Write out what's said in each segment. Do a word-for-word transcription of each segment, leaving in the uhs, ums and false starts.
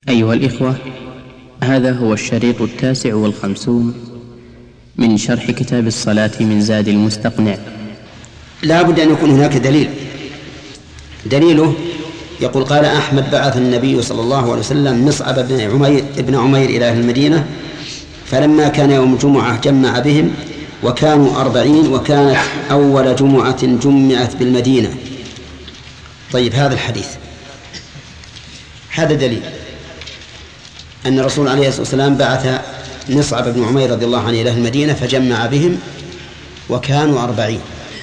أيها الإخوة، هذا هو الشريط التاسع والخمسون من شرح كتاب الصلاة من زاد المستقنع. لا بد أن يكون هناك دليل. دليله يقول: قال أحمد: بعث النبي صلى الله عليه وسلم مصعب بن عمير, ابن عمير إلى أهل المدينة، فلما كان يوم الجمعة جمع بهم وكانوا أربعين، وكانت أول جمعة جمعت بالمدينة. طيب، هذا الحديث هذا دليل أن الرسول عليه الصلاة والسلام بعث مصعب بن عمير رضي الله عنه إلى أهل المدينة فجمع بهم وكانوا أربعين.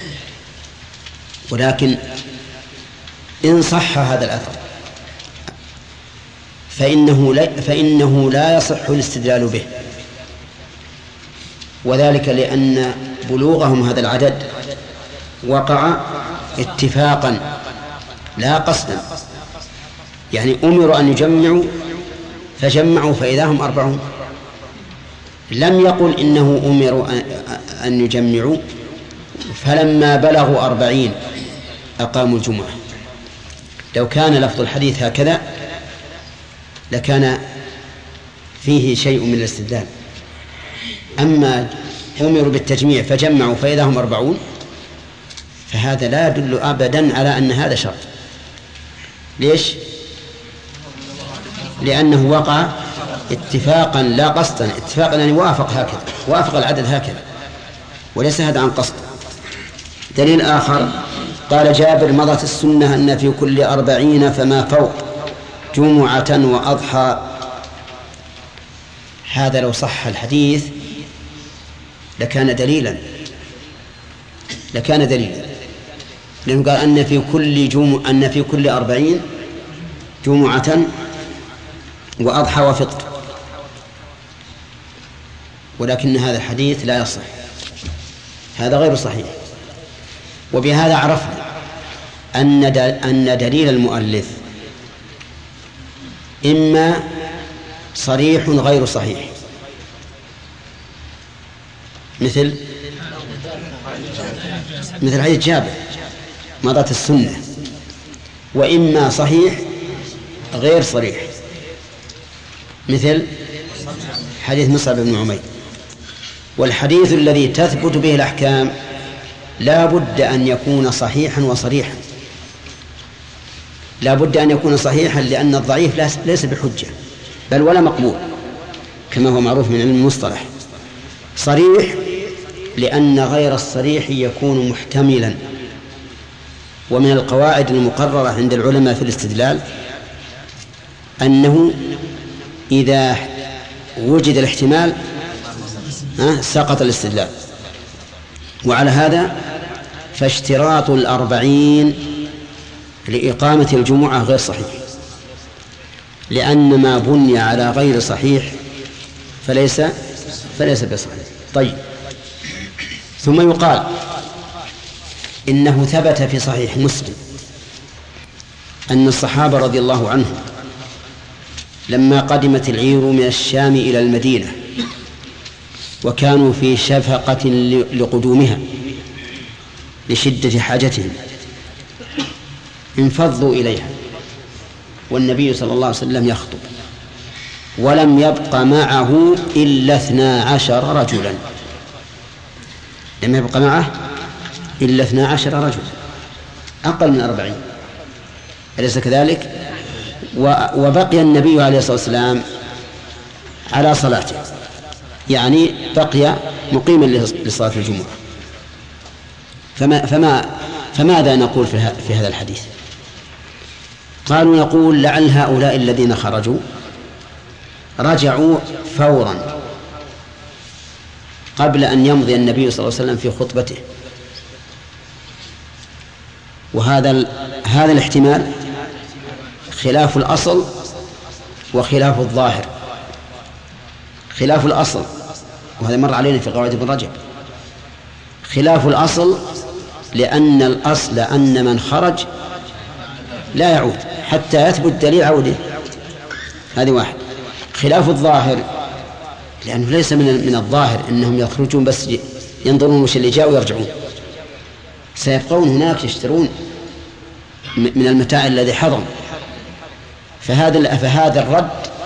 ولكن إن صح هذا الأثر فإنه لا, فإنه لا يصح الاستدلال به، وذلك لأن بلوغهم هذا العدد وقع اتفاقا لا قصدا، يعني أمروا أن يجمعوا فجمعوا فإذا هم أربعون. لم يقل إنه أمروا أن يجمعوا فلما بلغوا أربعين أقاموا الجمعة. لو كان لفظ الحديث هكذا لكان فيه شيء من الاستدلال. أما أمروا بالتجميع فجمعوا فإذا هم أربعون فهذا لا يدل أبدا على أن هذا شرط. ليش؟ لأنه وقع اتفاقا لا قصدا. اتفاقا يعني وافق هكذا، وافق العدد هكذا، وليس هذا عن قصد. دليل آخر: قال جابر: مضت السنة أن في كل أربعين فما فوق جمعة وأضحى. هذا لو صح الحديث لكان دليلا لكان دليلا لأنه قال أن في كل جمعة أن في كل أربعين جمعة وأضحى وفطر. ولكن هذا الحديث لا يصح، هذا غير صحيح. وبهذا عرفنا أن أن دليل المؤلف إما صريح غير صحيح، مثل مثل حديث جابر مضت السنة، وإما صحيح غير صريح مثل حديث مصعب بن عمير. والحديث الذي تثبت به الأحكام لا بد أن يكون صحيحا وصريحا. لا بد أن يكون صحيحا لأن الضعيف ليس بحجة بل ولا مقبول كما هو معروف من علم المصطلح. صريح لأن غير الصريح يكون محتملا. ومن القواعد المقررة عند العلماء في الاستدلال أنه إذا وجد الاحتمال سقط الاستدلال. وعلى هذا فاشتراط الأربعين لإقامة الجمعة غير صحيح، لأن ما بني على غير صحيح فليس فليس بصحيح. طيب، ثم يقال إنه ثبت في صحيح مسلم أن الصحابة رضي الله عنهم لما قدمت العير من الشام إلى المدينة وكانوا في شفقة لقدومها لشدة حاجتهم انفضوا إليها والنبي صلى الله عليه وسلم يخطب، ولم يبق معه إلا اثنا عشر رجلا. لم يبق معه إلا اثنا عشر رجلا، أقل من أربعين، أليس كذلك؟ وبقي النبي عليه الصلاة والسلام على صلاته، يعني بقي مقيما لصلاة الجمعة. فما فما فماذا نقول في هذا الحديث؟ قالوا نقول لعل هؤلاء الذين خرجوا رجعوا فورا قبل أن يمضي النبي صلى الله عليه وسلم في خطبته. وهذا هذا الاحتمال خلاف الأصل وخلاف الظاهر. خلاف الأصل، وهذا مر علينا في قواعد ابن رجب. خلاف الأصل لأن الأصل أن من خرج لا يعود حتى يثبت دليل عوده، هذه واحد. خلاف الظاهر لأنه ليس من من الظاهر أنهم يخرجون بس ينظرون وش اللي جاء ويرجعون، سيبقون هناك يشترون من المتاع الذي حضر. فهذا فهذا الرد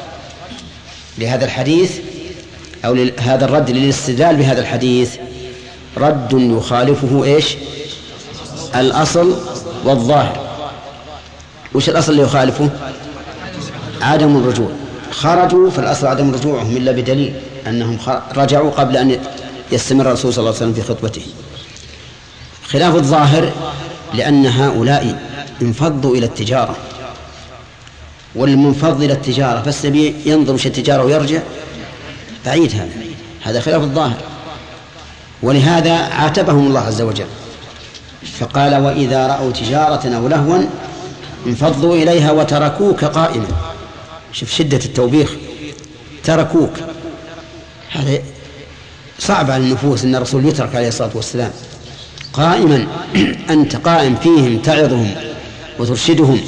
لهذا الحديث أو هذا الرد للاستدلال بهذا الحديث رد يخالفه إيش؟ الأصل والظاهر. وش الأصل اللي يخالفه؟ عدم الرجوع. خرجوا فالأصل عدم رجوعهم إلا بدليل أنهم رجعوا قبل أن يستمر الرسول صلى الله عليه وسلم في خطبته. خلاف الظاهر لأن هؤلاء انفضوا إلى التجارة، والمنفض إلى التجارة فالسبيل ينظر في التجارة ويرجع بعيد، هذا هذا خلاف الظاهر. ولهذا عاتبهم الله عز وجل فقال وإذا رأوا تجارة أو لهوا انفضوا إليها وتركوك قائما. شوف شدة التوبيخ، تركوك. هذا صعب على النفوس أن الرسول يترك عليه الصلاة والسلام قائما. أنت قائم فيهم تعظهم وترشدهم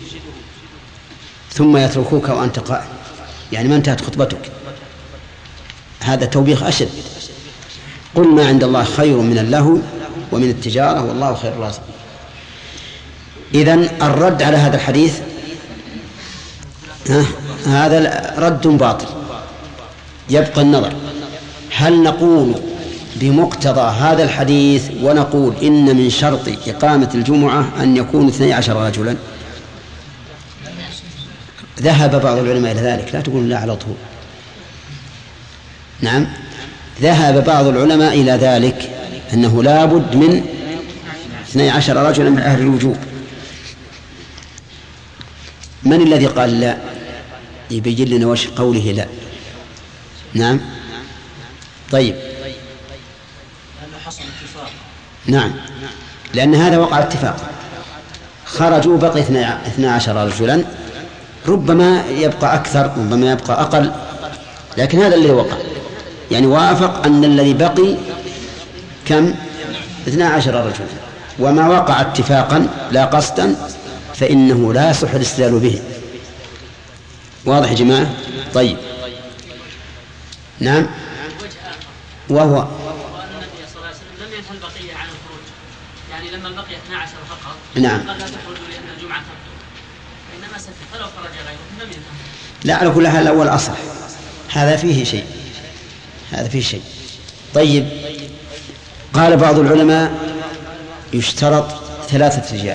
ثم يتركوك وأنت قائم، يعني ما انتهت خطبتك. هذا توبيخ أشد. قل ما عند الله خير من اللهو ومن التجارة والله خير الرازقين. إذن الرد على هذا الحديث هذا رد باطل. يبقى النظر هل نقول بمقتضى هذا الحديث ونقول إن من شرط إقامة الجمعة أن يكون اثني عشر رجلا. ذهب بعض العلماء إلى ذلك، لا تقول لا على طول. نعم، ذهب بعض العلماء إلى ذلك أنه لا بد من اثني عشر رجلا من أهل الوجوب. من الذي قال لا؟ يبين لنا وش قوله لا. نعم طيب نعم، لأن هذا وقع اتفاق. خرجوا بقي اثني عشر رجلا، ربما يبقى أكثر ربما يبقى أقل، لكن هذا اللي وقع. يعني وافق أن الذي بقي كم؟ اثني عشر رجلا. وما وقع اتفاقا لا قصدا فإنه لا يصح الاستدلال به. واضح يا جماعة؟ طيب نعم. وهو النبي صلى الله عليه وسلم لم ينهى البقية عن الخروج، يعني لما بقي اثني عشر فقط نعم قال لا تخرجوا لأن الجمعة تبطل، إنما سكت فلو خرج غيرهم لم ينهى. لا، على كل حال الأول أصح. هذا فيه شيء، هذا فيه شيء. طيب قال بعض العلماء يشترط ثلاثة رجال،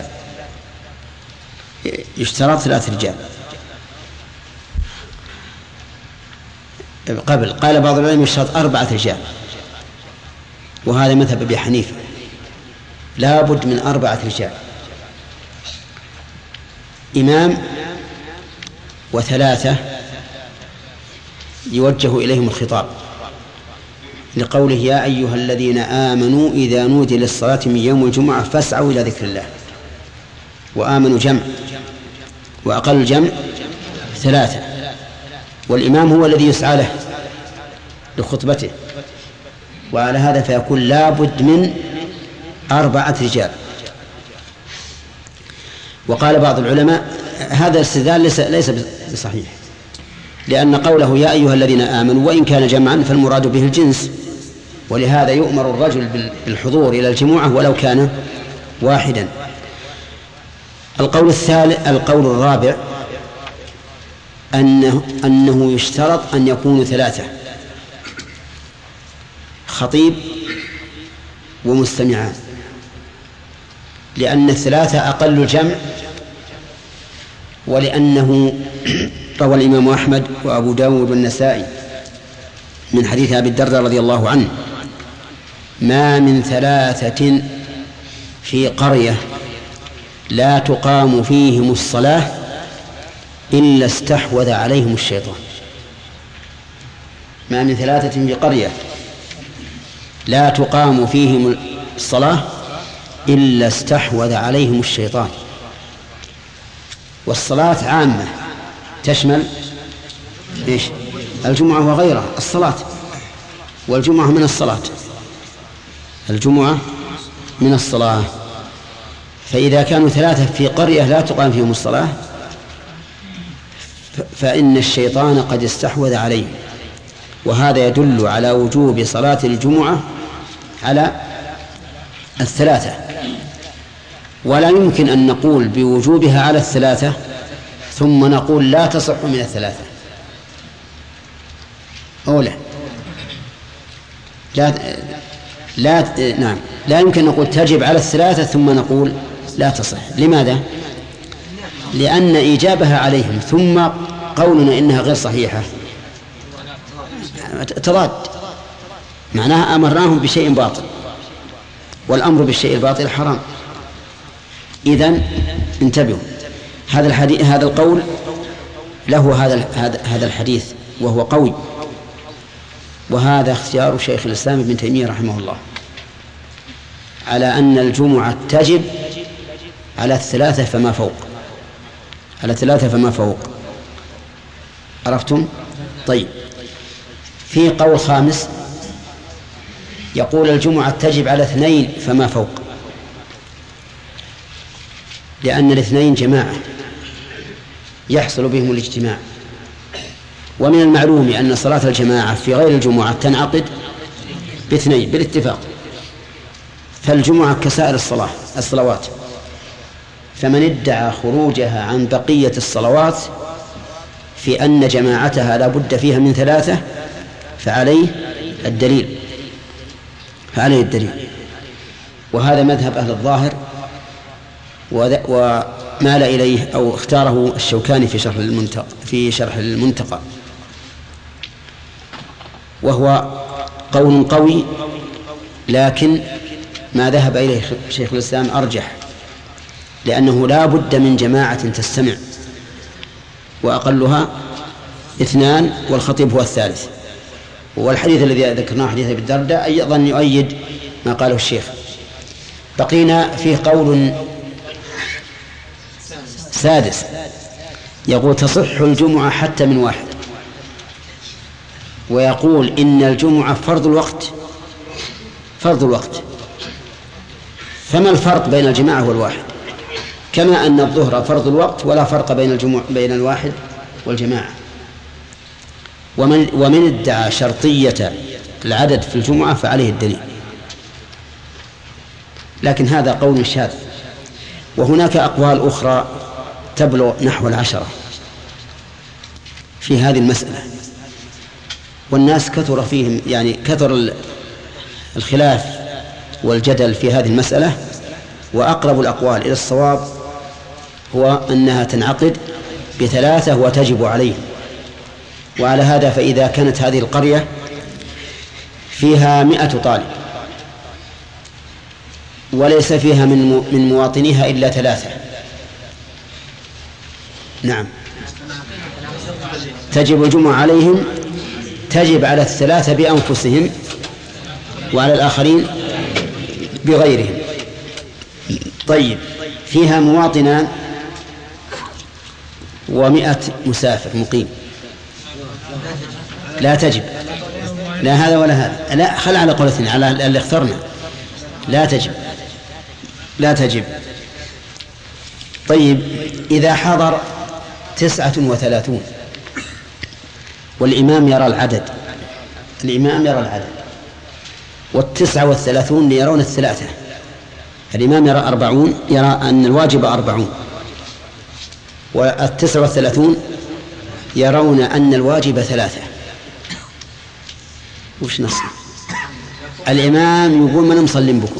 يشترط ثلاثة رجال قبل. قال بعض العلماء يشترط أربعة رجال، وهذا مذهب أبي حنيفة، لا بد من أربعة رجال: إمام وثلاثة يوجه إليهم الخطاب، لقوله يا أيها الذين آمنوا إذا نودي للصلاة من يوم الجمعة فاسعوا إلى ذكر الله. وآمنوا جمع، وأقل الجمع ثلاثة، والإمام هو الذي يسعى له لخطبته. وعلى هذا فيكون لا بد من أربعة رجال. وقال بعض العلماء هذا الاستدلال ليس, ليس بصحيح، لأن قوله يا أيها الذين آمنوا وإن كان جمعا فالمراد به الجنس، ولهذا يؤمر الرجل بالحضور إلى الجمعة ولو كان واحدا. القول الثالث القول الرابع أنه, أنه يشترط أن يكونوا ثلاثة: خطيب ومستمعان، لأن الثلاثة أقل الجمع، ولأنه روى الإمام أحمد وأبو داود والنسائي من حديث أبي الدرداء رضي الله عنه: ما من ثلاثة في قرية لا تقام فيهم الصلاة إلا استحوذ عليهم الشيطان. ما من ثلاثة في قرية لا تقام فيهم الصلاة إلا استحوذ عليهم الشيطان. والصلاة عامة تشمل إيش؟ الجمعة وغيرها. الصلاة والجمعة من الصلاة، الجمعة من الصلاة. فإذا كانوا ثلاثة في قرية لا تقام فيهم الصلاة فإن الشيطان قد استحوذ عليهم، وهذا يدل على وجوب صلاة الجمعة على الثلاثة. ولا يمكن أن نقول بوجوبها على الثلاثة ثم نقول لا تصح من الثلاثة، أولى لا لا نعم لا يمكن نقول تجب على الثلاثة ثم نقول لا تصح. لماذا؟ لأن إيجابها عليهم ثم قولنا إنها غير صحيحة تضاد، معناها أمرناهم بشيء باطل، والأمر بالشيء الباطل حرام. إذن انتبهوا، هذا الحديث هذا القول له هذا هذا الحديث وهو قوي، وهذا اختيار شيخ الإسلام ابن تيمية رحمه الله على أن الجمعة تجب على الثلاثة فما فوق، على ثلاثة فما فوق. عرفتم؟ طيب، في قول خامس يقول الجمعة تجب على اثنين فما فوق، لأن الاثنين جماعة يحصل بهم الاجتماع، ومن المعلوم أن صلاة الجماعة في غير الجمعة تنعقد باثنين بالاتفاق، فالجمعة كسائر الصلاة الصلوات، فمن ادعى خروجها عن بقية الصلوات في أن جماعتها لا بد فيها من ثلاثة فعليه الدليل فعليه الدليل وهذا مذهب أهل الظاهر، ومال إليه أو اختاره الشوكاني في شرح المنتقى في شرح المنتقى وهو قول قوي، لكن ما ذهب إليه شيخ الإسلام أرجح، لأنه لا بد من جماعة تستمع، وأقلها اثنان والخطيب هو الثالث. والحديث الذي ذكرناه حديث أبي الدرداء أيضا يؤيد ما قاله الشيخ. بقينا فيه قول سادس يقول تصح الجمعة حتى من واحد، ويقول إن الجمعة فرض الوقت فرض الوقت فما الفرق بين الجماعة والواحد؟ كما أن الظهر فرض الوقت ولا فرق بين الجمعة بين الواحد والجماعة. ومن ومن ادعى شرطية العدد في الجمعة فعليه الدليل، لكن هذا قول شاذ، وهناك أقوال أخرى تبلغ نحو العشرة في هذه المسألة، والناس كثر فيهم يعني كثر الخلاف والجدل في هذه المسألة، وأقرب الأقوال إلى الصواب هو أنها تنعقد بثلاثة وتجب عليهم. وعلى هذا فإذا كانت هذه القرية فيها مئة طالب وليس فيها من من مواطنيها إلا ثلاثة، نعم تجب الجمعة عليهم، تجب على الثلاثة بأنفسهم وعلى الآخرين بغيرهم. طيب، فيها مواطنان ومئة مسافر مقيم، لا تجب، لا هذا ولا هذا، لا خل على قولتنا على اللي اخترنا، لا تجب لا تجب. طيب، إذا حضر تسعة وثلاثون والإمام يرى العدد الإمام يرى العدد والتسعة والثلاثون يرون الثلاثة، الإمام يرى أربعون، يرى أن الواجب أربعون، والتسعة والثلاثون يرون أن الواجب ثلاثة، وش نص الإمام؟ يقول من مصلٍ بكم،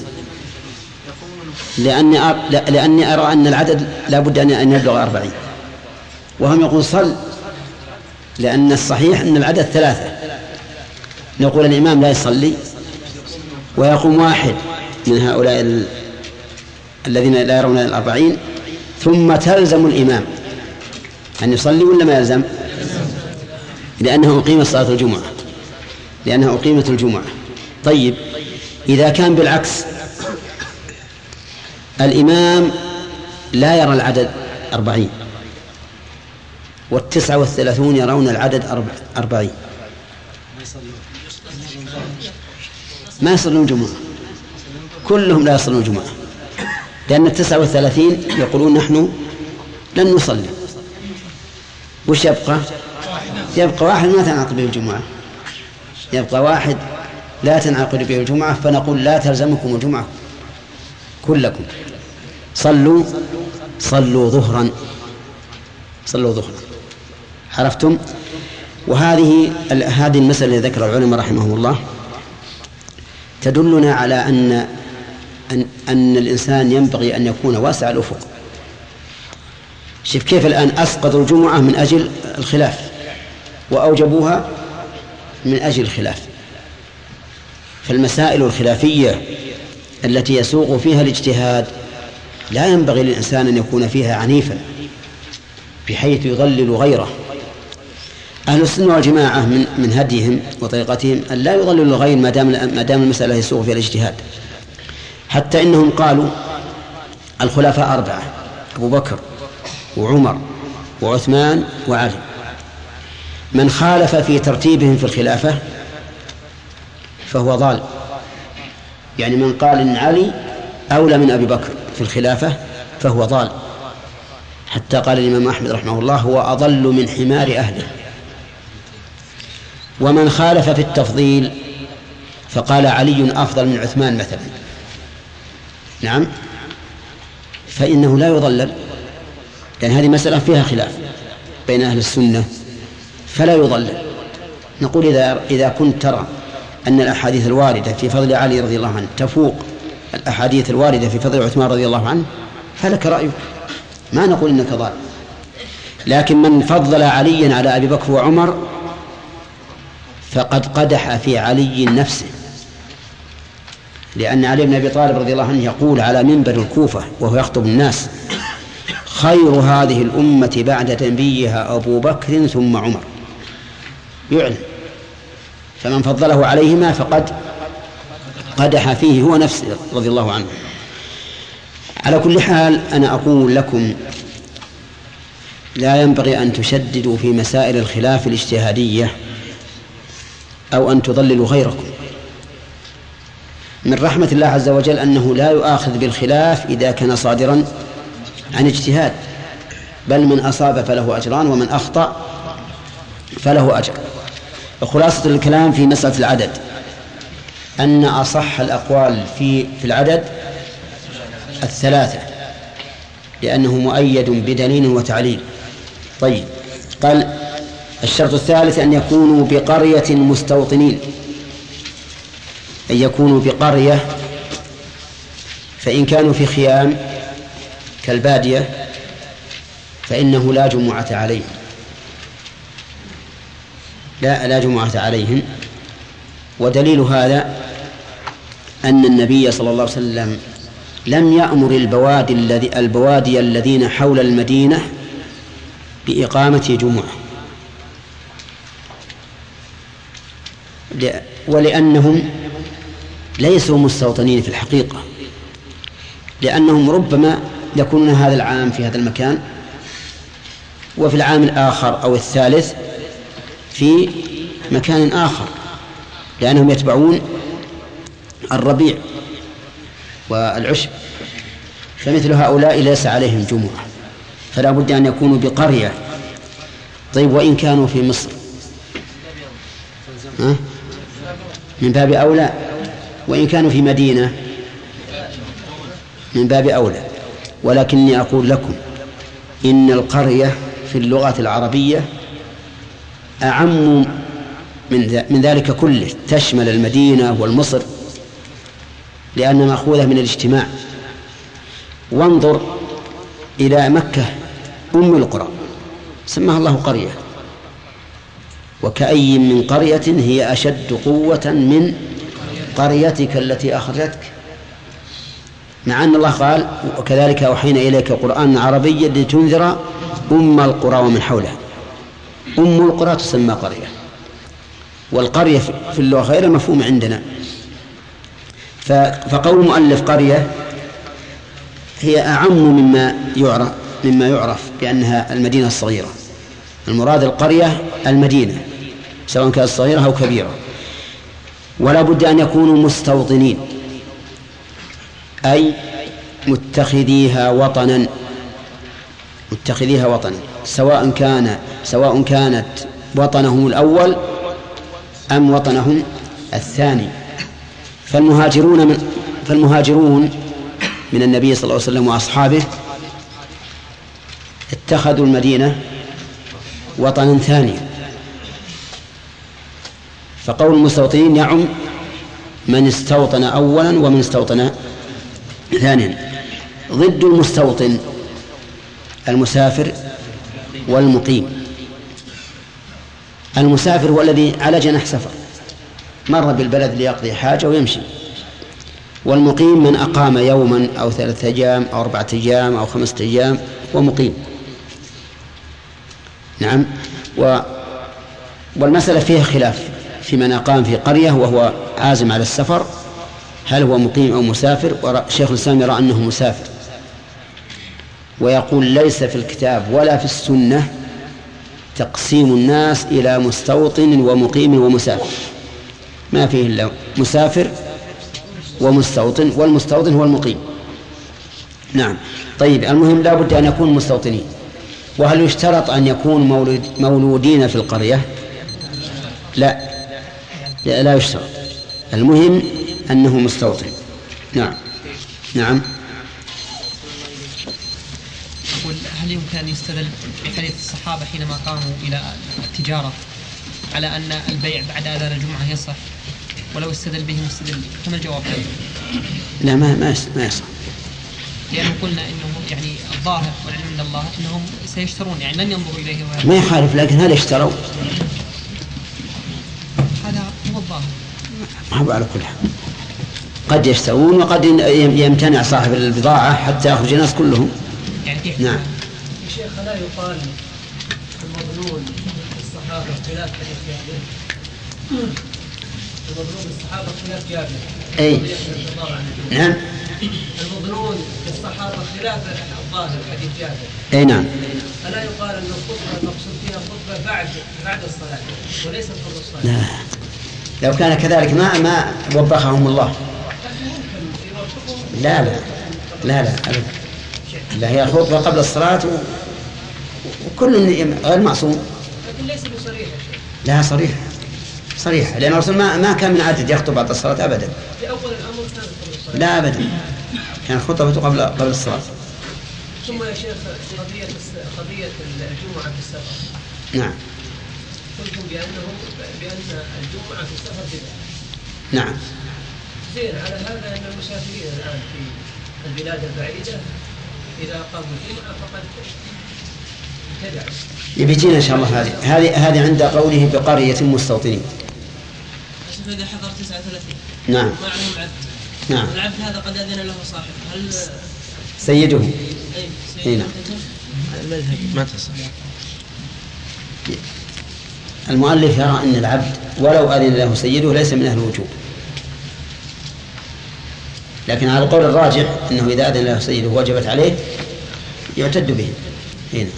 لأني أر... لأني أرى أن العدد لا بد أن يبلغ أربعين، وهم يقول صل، لأن الصحيح أن العدد ثلاثة. نقول الإمام لا يصلي ويقوم واحد من هؤلاء ال... الذين لا يرون الأربعين، ثم تلزم الإمام أن يصلي ولا ما يلزم؟ لأنه أقيمت صلاة الجمعة لأنه أقيمت الجمعة. طيب، إذا كان بالعكس، الإمام لا يرى العدد أربعين والتسعة والثلاثون يرون العدد أربعين، ما يصلون الجمعة، كلهم لا يصلون الجمعة، لأن التسعة والثلاثين يقولون نحن لن نصلي. وش يبقى؟ يبقى واحد ما تنعقد به الجمعة، يبقى واحد لا تنعقد به الجمعة، فنقول لا تلزمكم الجمعة كلكم، صلوا صلوا ظهرا صلوا ظهرا. عرفتم؟ وهذه هذه المسألة التي ذكر العلماء رحمهم الله تدلنا على أن أن, أن الإنسان ينبغي أن يكون واسع الأفق. شوف كيف الآن أسقطوا الجمعة من أجل الخلاف وأوجبوها من أجل الخلاف. فالمسائل الخلافية التي يسوق فيها الاجتهاد لا ينبغي للإنسان أن يكون فيها عنيفا بحيث يضلل غيره. أهل السنة والجماعة من من هديهم وطريقتهم أن لا يضللوا الغير ما دام ما دام المسألة يسوق فيها الاجتهاد. حتى إنهم قالوا الخلفاء أربعة: أبو بكر وعمر وعثمان وعلي. من خالف في ترتيبهم في الخلافة فهو ضال. يعني من قال إن علي أولى من أبي بكر في الخلافة فهو ضال. حتى قال الإمام أحمد رحمه الله: هو أضل من حمار أهله. ومن خالف في التفضيل فقال علي أفضل من عثمان مثلا، نعم، فإنه لا يضلل، لأن هذه مسألة فيها خلاف بين أهل السنة فلا يضلل. نقول إذا إذا كنت ترى أن الأحاديث الواردة في فضل علي رضي الله عنه تفوق الأحاديث الواردة في فضل عثمان رضي الله عنه فلك رأيك، ما نقول إنك ضال. لكن من فضل عليا على أبي بكر وعمر فقد قدح في علي نفسه، لأن علي بن أبي طالب رضي الله عنه يقول على منبر الكوفة وهو يخطب الناس: خير هذه الأمة بعد نبيها أبو بكر ثم عمر. يعلم، فمن فضله عليهما فقد قدح فيه هو نفسه رضي الله عنه. على كل حال أنا أقول لكم لا ينبغي أن تشددوا في مسائل الخلاف الاجتهادية أو أن تضللوا غيركم. من رحمة الله عز وجل أنه لا يؤاخذ بالخلاف إذا كان صادرا عن اجتهاد، بل من أصاب فله أجران ومن أخطأ فله أجر. وخلاصة الكلام في مسألة العدد أن أصح الأقوال في في العدد الثلاثة، لأنه مؤيد بدليل وتعليل. طيب، قال الشرط الثالث أن يكونوا بقرية مستوطنين، أن يكونوا بقرية، فإن كانوا في خيام كالبادية فإنه لا جمعة عليهم، لا لا جمعة عليهم. ودليل هذا أن النبي صلى الله عليه وسلم لم يأمر البوادي الذي البوادي الذين حول المدينة بإقامة جمعة، ولأنهم ليسوا مستوطنين في الحقيقة، لأنهم ربما يكونون هذا العام في هذا المكان وفي العام الآخر أو الثالث في مكان آخر، لأنهم يتبعون الربيع والعشب، فمثل هؤلاء ليس عليهم جمعة، فلا بد أن يكونوا بقرية. طيب، وإن كانوا في مصر ها؟ من باب أولى، وإن كانوا في مدينة من باب أولى. ولكني أقول لكم إن القرية في اللغة العربية أعم من ذلك كله، تشمل المدينة والمصر، لأن مأخوذة من الاجتماع. وانظر إلى مكة أم القرى سماها الله قرية، وكأي من قرية هي أشد قوة من قريتك التي أخرجتك، مع أن الله قال وكذلك أوحينا إليك قرآن عربيا لتنذر أم القرى ومن حولها. أم القرى تسمى قرية، والقرية في اللغة غير مفهوم عندنا. فقول مؤلف قرية هي أعم مما يعرف مما يعرف بأنها المدينة الصغيرة. المراد القرية المدينة سواء كانت صغيرة أو كبيرة. ولا بد أن يكونوا مستوطنين، أي متخذيها وطنا متخذيها وطنا سواء كان سواء كانت وطنهم الأول أم وطنهم الثاني. فالمهاجرون من فالمهاجرون من النبي صلى الله عليه وسلم وأصحابه اتخذوا المدينة وطنا ثانيا، فقول المستوطنين يعم من استوطن أولا ومن استوطن ثانيا. ضد المستوطن المسافر والمقيم. المسافر هو الذي على جناح سفر مر بالبلد ليقضي حاجة ويمشي، والمقيم من أقام يوما أو ثلاثة أيام أو أربعة أيام أو خمسة أيام ومقيم. نعم. و والمسألة فيها خلاف في من أقام في قرية وهو عازم على السفر، هل هو مقيم أو مسافر؟ شيخ الإسلام يرى أنه مسافر، ويقول ليس في الكتاب ولا في السنة تقسيم الناس إلى مستوطن ومقيم ومسافر، ما فيه إلا مسافر ومستوطن، والمستوطن هو المقيم. نعم. طيب، المهم لا بد أن يكون مستوطنين. وهل يشترط أن يكون مولود مولودين في القرية؟ لا، لا, لا يشترط، المهم أنه مستوطن. نعم. نعم. أقول هل يمكن أن يستدل بحديث الصحابة حينما قاموا إلى التجارة على أن البيع بعد أذان الجمعة يصح، ولو استدل به مستدل؟ كما الجواب عنه؟ لا، ما ما ما يصح، لأنه قلنا إنه يعني الظاهر والعلم عند الله أنهم سيشترون، يعني لن ينظروا إليه ما يخالف، لكن هل اشتروا؟ هذا هو الظاهر. ما هو على كل حال، قد يشترون وقد يمتنع صاحب البضاعة حتى يخرج الناس كلهم. يعني نعم. شيخ، لا يقال المظنون الصحابة خلاف جابر؟ المظنون الصحابة خلاف جابر. أي نعم. المظنون الصحابة خلاف الظاهر حديث جابر. أي نعم. ألا يقال أن الخطبة المقصود فيها خطبة بعد بعد الصلاة وليست قبل الصلاة؟ لا، لو كان كذلك ما ما وبخهم الله. لا لا لا لا أبدا. لا، هي خطبة قبل الصلاة و... وكل غير معصوم. لكن ليس بصريح. لا، صريح صريح، لأن الرسول ما ما كان من عادة يخطب بعد الصلاة أبدا. في أول الأمر كان قبل الصلاة. لا أبدا، كان خطبته قبل قبل الصلاة. ثم يا شيخ قضية قضية الجمعة في السفر. نعم. قلتم بأنه بأن الجمعة في السفر بدعة. نعم. زين، على هذا أن المسافرين الآن في البلاد البعيدة إذا قاموا الجمعة فقد ابتدعوا. يبيجينا إن شاء الله هذه هذه هذه عند قوله بقرية مستوطنين. إذا حضر تسعة وثلاثين. نعم. معهم عبد. نعم. العبد هذا قد أذن له صاحب، هل سيده؟ أي سيده. المذهب ما تصح. المؤلف يرى أن العبد ولو أذن له سيده ليس من أهل الوجوب، لكن على القول الراجح أنه إذا أذن له سيده وجبت عليه يعتد به. هنا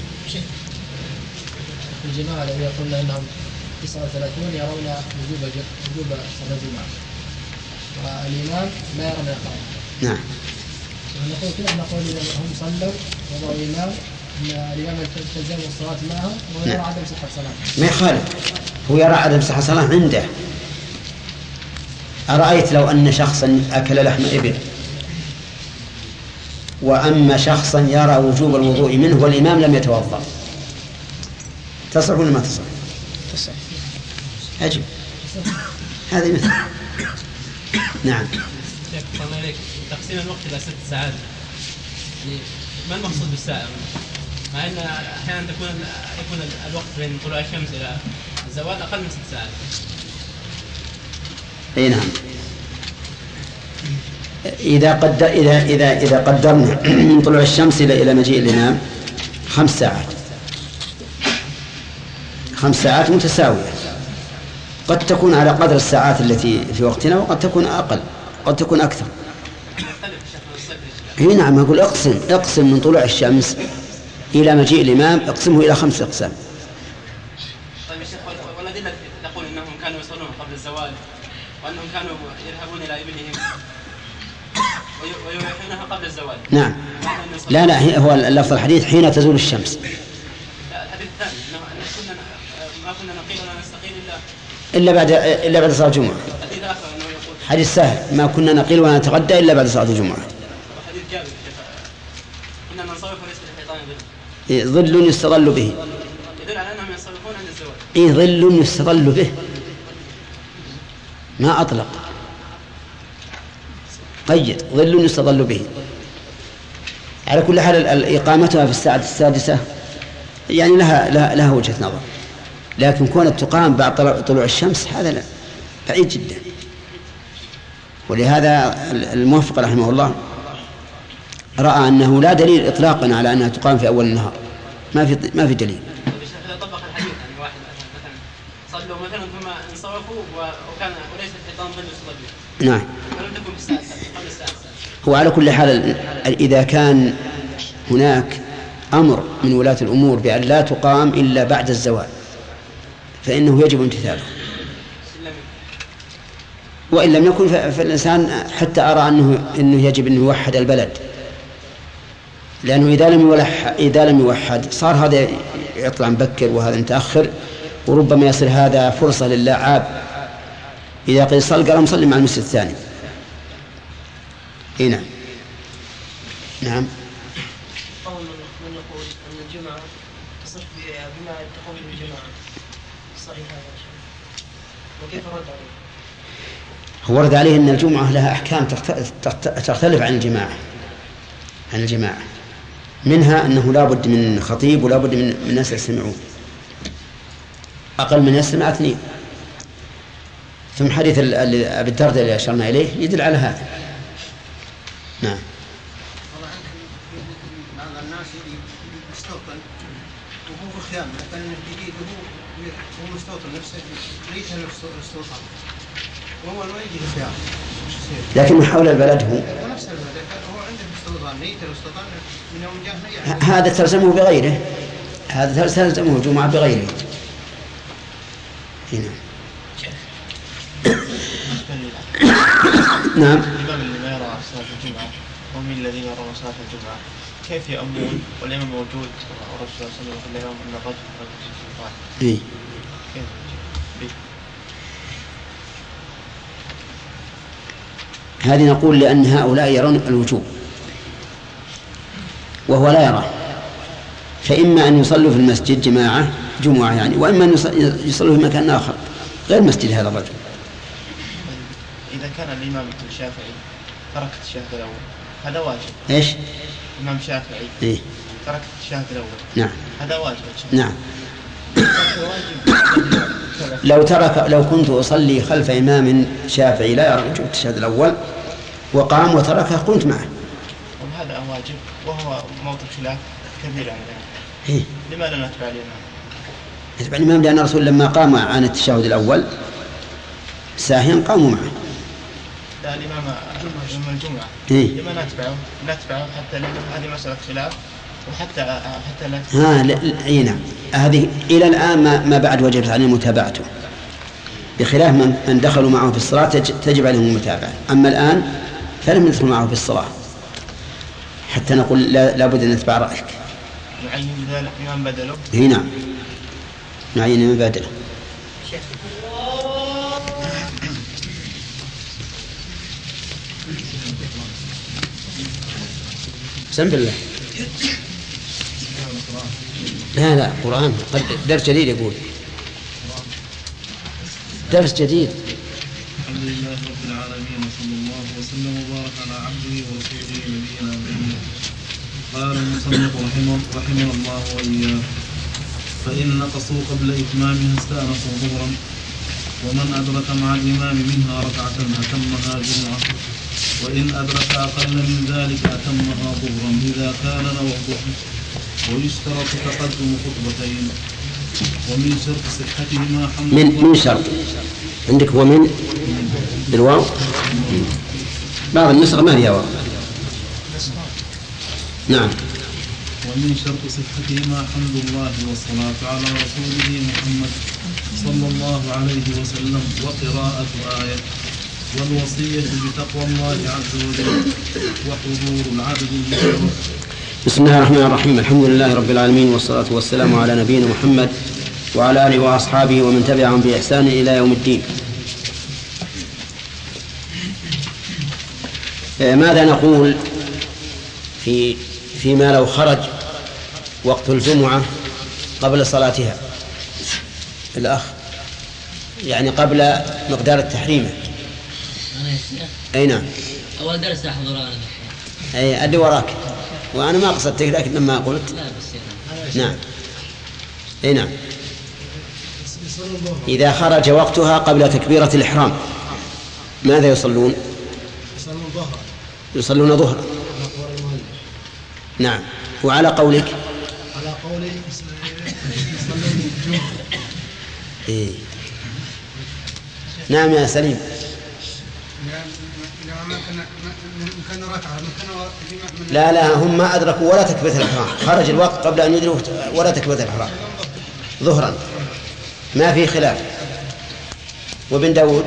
الجماعة الذين يقولون أنهم تسعة وثلاثون يرون وجوب وجوب صلاة الجمعة، والإمام لا يرى من القائم. نعم. ونقول كده نقول إذا هم صلوا وضعوا الإمام أن الإمام تلزم الصلاة معهم ويرى نعم. عدم صحة صلاة. ما يخالف، هو يرى عدم صحة صلاة عنده. أرأيت لو أن شخصا أكل لحم إبل وأما شخصا يرى وجوب الوضوء منه والإمام لم يتوضأ، تصح ولا ما تصح؟ تصح. أجب. هذه مثل. نعم. شيخ صلى عليك، تقسيم الوقت إلى ست ساعات، يعني ما المقصود بالساعة؟ مع أن أحيانا تكون يكون الوقت بين طلوع الشمس إلى الزوال أقل من ست ساعات. أي نعم. إذا قد إذا إذا إذا قدرنا من طلوع الشمس إلى إلى مجيء الإمام خمس ساعات، خمس ساعات متساوية، قد تكون على قدر الساعات التي في وقتنا وقد تكون أقل، قد تكون أكثر. اي نعم. أقول اقسم اقسم من طلوع الشمس إلى مجيء الإمام اقسمه إلى خمس أقسام. طيب يا شيخ، والذين تقول إنهم كانوا يصلون قبل الزوال وأنهم كانوا يذهبون إلى إبلهم ويريحونها قبل الزوال. نعم. لا لا، هو اللفظ الحديث حين تزول الشمس. لا، الحديث الثاني إنه كنا ما كنا نقيل ولا نستقيل إلا إلا بعد إلا بعد صلاة الجمعة. الحديث الآخر إنه يقول حديث سهل، ما كنا نقيل ولا نتغدى إلا بعد صلاة الجمعة. وحديث جابر كنا ننصرف وليس للحيطان ظل. ظل يستظل به. يدل على أنهم ينصرفون عند الزوال. إيه، ظل يستظل به. ما أطلق، قيد ظل يستظل به. على كل حال إقامتها في الساعة السادسة يعني لها, لها, لها وجهة نظر، لكن كونت تقام بعد طلوع الشمس هذا لا، بعيد جدا. ولهذا الموفق رحمه الله رأى أنه لا دليل إطلاقا على أنها تقام في أول النهار، ما في ما في دليل. طبق الحديث يعني واحد مثلا صلوا مثلا ثم انصرفوا وكان وليس الحيطان ظل يصلي. نعم. ولم تكن في الساعة قبل الساعة. هو على كل حال إذا كان هناك أمر من ولاة الأمور بأن لا تقام إلا بعد الزوال فإنه يجب امتثاله، وإن لم يكن فالإنسان حتى أرى أنه إنه يجب أن يوحد البلد، لأنه إذا لم يوحد إذا لم يوحد صار هذا يطلع مبكر وهذا متأخر، وربما يصير هذا فرصة للاعاب. إذا قيل صل قال مصلي مع المسجد الثاني. هنا نعم. قول من يقول أن الجمعة تصح بما تقوم بالجماعة صحيح هذا الشيء، وكيف الرد عليه؟ هو ورد عليه أن الجمعة لها أحكام تختلف عن الجماعة عن الجماعة منها أنه لا بد من خطيب ولا بد من الناس يستمعون، أقل من يستمع اثنين. ثم حديث أبي الدرداء اللي أشرنا إليه يدل على هذا. نعم. بعض الناس يستوطن وهو في خيام، لكن الجديد هو هو مستوطن نفسه ليس الاستوطان وهو ما يجي في خيام. لكن حول البلد هو نفس البلد هو عنده استوطان نية الاستوطان من يوم جاء يعني. هذا تلزمه بغيره، هذا تلزمه الجمعة بغيره. هنا. نعم. الإمام اللي ما يرى صلاة الجمعة ومن الذين يرون صلاة الجمعة كيف يأمون والإمام موجود والرسول صلى الله عليه وسلم يقول لهم أن الرجل رجل السلطان. إيه. كيف؟ هذه نقول لأن هؤلاء يرون الوجوب وهو لا يراه، فإما أن يصلوا في المسجد جماعة جمعة يعني، وإما أن يصلوا في مكان آخر غير مسجد هذا الرجل. إذا كان الإمام الشافعي ترك الشهد الأول هذا واجب. إيش؟ الإمام الشافعي إيه؟ ترك الشهد الأول. نعم. هذا واجب. نعم. لو ترك لو كنت أصلي خلف إمام شافعي لا يرى وجوب الشهد الأول وقام وتركه قمت معه. وهذا واجب وهو موضوع خلاف كبير عن ذلك. إيه؟ لماذا نتبع الإمام؟ نتبع الإمام لأن الرسول لما قام عن التشهد الأول ساهيا قاموا معه. لا الإمام يوم الجمعة. إيه؟ لما نتبعه؟ نتبعه حتى لأن هذه مسألة خلاف وحتى حتى لا. ها لا أي نعم. هذه إلى الآن ما, ما بعد وجبت عليهم متابعته، بخلاف من, من دخلوا معه في الصلاة تجب عليهم المتابعة، أما الآن فلم ندخل معه في الصلاة حتى نقول لا, لا بد أن نتبع رأيك. نعين ذلك إمام بدله. هنا نعم. نعين إمام بدله. بسم الله. لا لا قرآن درس جديد يقول درس جديد. الحمد لله رب العالمين وصلى الله وسلم وبارك على عبده ورسوله نبينا محمد. قال المصنف رحمه رحمه الله وإياه: فإن نقصوا قبل إتمامها استأنفوا ظهرا، ومن أدرك مع الإمام منها ركعة أتمها جمعة، وإن أدرك أقل من ذلك أتمها ظهرا إذا كان نوى الضحى. ويشترط تقدم خطبتين، ومن شرط صحتهما حمل من من شرط عندك هو من بالواو، بعض النسخ ما فيها واو. نعم. ومن شرط صحتهما حمد الله والصلاة على رسوله محمد صلى الله عليه وسلم وقراءة آية، والوصية بتقوى الله عز وجل، وحضور العبد المشرف. بسم الله الرحمن الرحيم. الحمد لله رب العالمين والصلاة والسلام على نبينا محمد وعلى آله وأصحابه ومن تبعهم بإحسان إلى يوم الدين. ماذا نقول في فيما لو خرج وقت الجمعة قبل صلاتها الأخ، يعني قبل مقدار التحريم أنا يا شيخ. أي نعم. أول درس أحضر أنا. أي أدي وراك. وأنا ما قصدتك لكن لما قلت. لا بس نعم. أي نعم. إذا خرج وقتها قبل تكبيرة الإحرام ماذا يصلون؟ يصلون ظهرا. يصلون ظهرا. نعم. وعلى قولك؟ على قولي يصلون الجمعة. إيه. نعم يا سليم. لا لا هم ما أدركوا ولا تكبيرة الإحرام، خرج الوقت قبل أن يدركوا ولا تكبيرة الإحرام ظهرا، ما في خلاف. وابن داود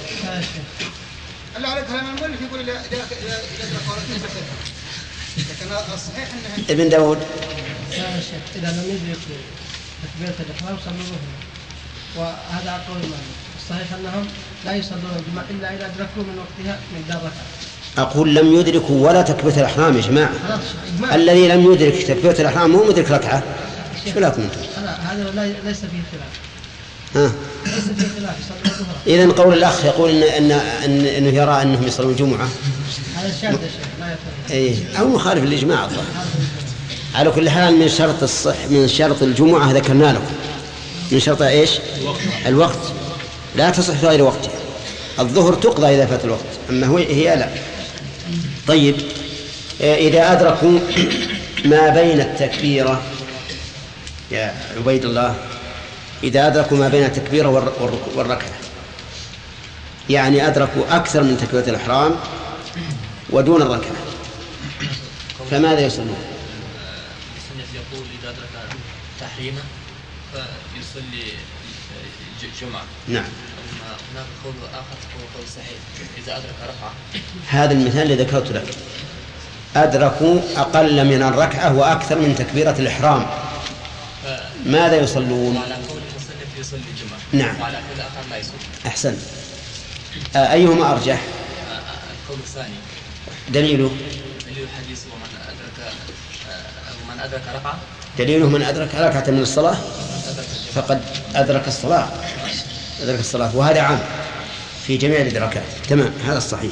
ابن داود إذا لم يدركوا تكبيرة الإحرام صلوا ظهرا، وهذا قول مالك. الصحيح أنهم لا يصلون الجمعة إلا إذا أدركوا من وقتها مقدار ركعة. أقول لم يدركوا ولا تكبيرة الإحرام يا جماعة. الذي لم يدرك تكبيرة الإحرام مو مدرك ركعة. شو لكم أنتم؟ هذا ليس فيه خلاف. ها. ليس فيه خلاف يصلون ظهرا. إذن قول الأخ يقول إن إن إن إنه يرى أنهم يصلون الجمعة. هذا شاذ يا شيخ لا يفهم. إيه أو مخالف للإجماع الظاهر. على كل حال من شرط الصح من شرط الجمعة ذكرنا لكم. من شرط إيش؟ الوقت. لا تصح في غير وقتها. الظهر تقضى إذا فات الوقت، أما هو هي لا. طيب إذا أدركوا ما بين التكبيرة يا عبيد الله، إذا أدركوا ما بين التكبيرة والركعة، يعني أدركوا أكثر من تكبيرة الإحرام ودون الركعة، فماذا يصلون؟ يقول إذا أدرك تحريمه فيصلي جمعة. نعم. هناك قول آخر هو قول صحيح إذا أدرك ركعة. هذا المثال الذي ذكرت لك، أدركوا أقل من الركعة وأكثر من تكبيرة الإحرام، ماذا يصلون؟ وعلى قول المصنف يصلي جمعة. نعم. وعلى قول آخر ما يصلي. أحسن. أيهما أرجح؟ القول الثاني. دليله؟ دليل الحديث ومن أدرك ومن أدرك ركعة. دليله من أدرك ركعة من الصلاة فقد أدرك الصلاة. أدرك الصلاة، وهذا عام في جميع الإدراكات. تمام، هذا الصحيح.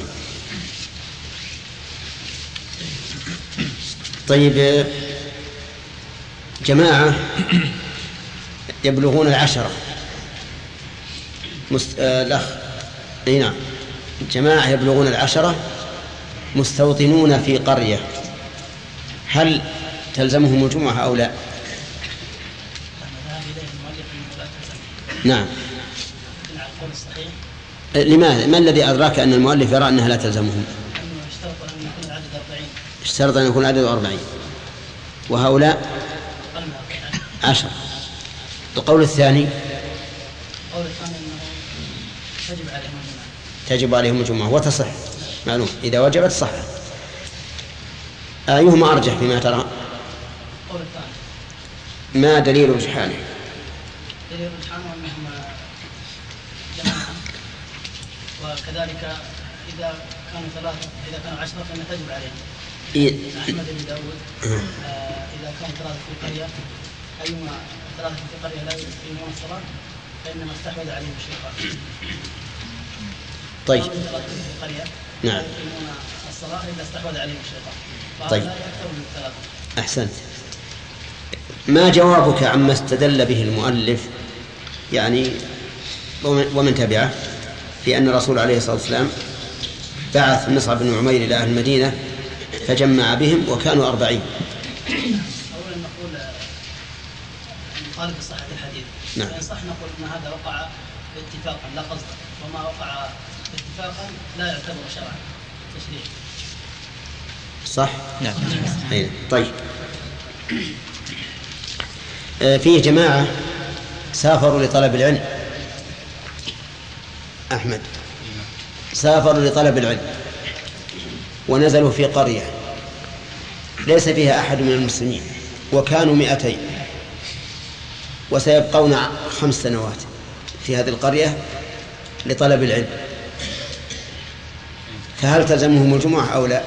طيب جماعة يبلغون العشرة مست... آه الأخ أي نعم، جماعة يبلغون العشرة مستوطنون في قرية، هل تلزمهم الجمعة أو لا؟ نعم. لماذا؟ ما الذي أدراك أن المؤلف يرى أنها لا تلزمهم؟ اشترط أن يكون العدد أربعين وهؤلاء عشر. القول الثاني القول الثاني أنه تجب عليهم الجمعة. تجب عليهم الجمعة وتصح، معلوم إذا وجبت صح. أيهما أرجح فيما ترى؟ القول الثاني. ما دليل رجحانه؟ دليل رجحانه أنهم جماعة، وكذلك إذا كانوا ثلاثة إذا كانوا عشرة فإن تجب عليهم. إيه؟ أحمد بن داود آه إذا كانوا ثلاثة في قرية أيما ثلاثة في قرية لا يقيمون الصلاة فإنما استحوذ عليهم الشيطان. طيب. ثلاثة في قرية نعم. لا يقيمون الصلاة إلا استحوذ عليهم الشيطان. طيب. لا يكثر من ثلاثة. أحسنت. ما جوابك عما استدل به المؤلف يعني ومن تبعه في أن الرسول عليه الصلاة والسلام بعث مصعب بن عمير إلى أهل المدينة فجمع بهم وكانوا أربعين؟ أولا نقول نخالف صحة الحديث. نعم. فإن صح نقول أن هذا وقع اتفاقا لا قصدا، وما وقع اتفاقا لا يعتبر شرعا تشريع. صح؟ نعم. أيه. طيب. فيه جماعة سافروا لطلب العلم. أحمد سافروا لطلب العلم ونزلوا في قرية ليس فيها أحد من المسلمين وكانوا مئتين وسيبقون خمس سنوات في هذه القرية لطلب العلم، فهل تلزمهم الجمعة أو لا؟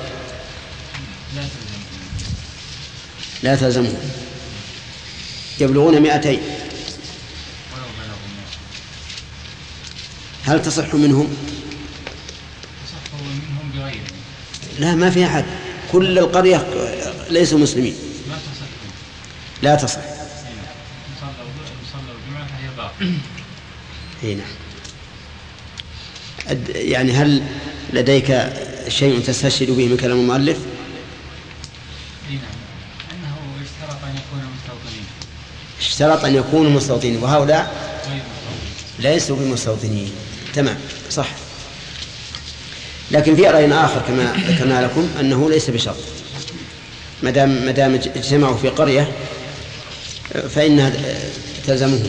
لا تلزمهم. يبلغون مئتين، هل تصح منهم؟ لا ما في أحد، كل القرية ليسوا مسلمين لا تصح. هنا يعني هل لديك شيء تستشهد به من كلام المؤلف؟ أنه اشترط أن يكونوا مستوطنين. اشترط أن يكونوا مستوطنين وهؤلاء ليسوا بمستوطنين. تمام صح. لكن في رأي آخر كما ذكرنا لكم أنه ليس بشرط، مدام مدام اجتمعوا في قرية فإنها تلزمهم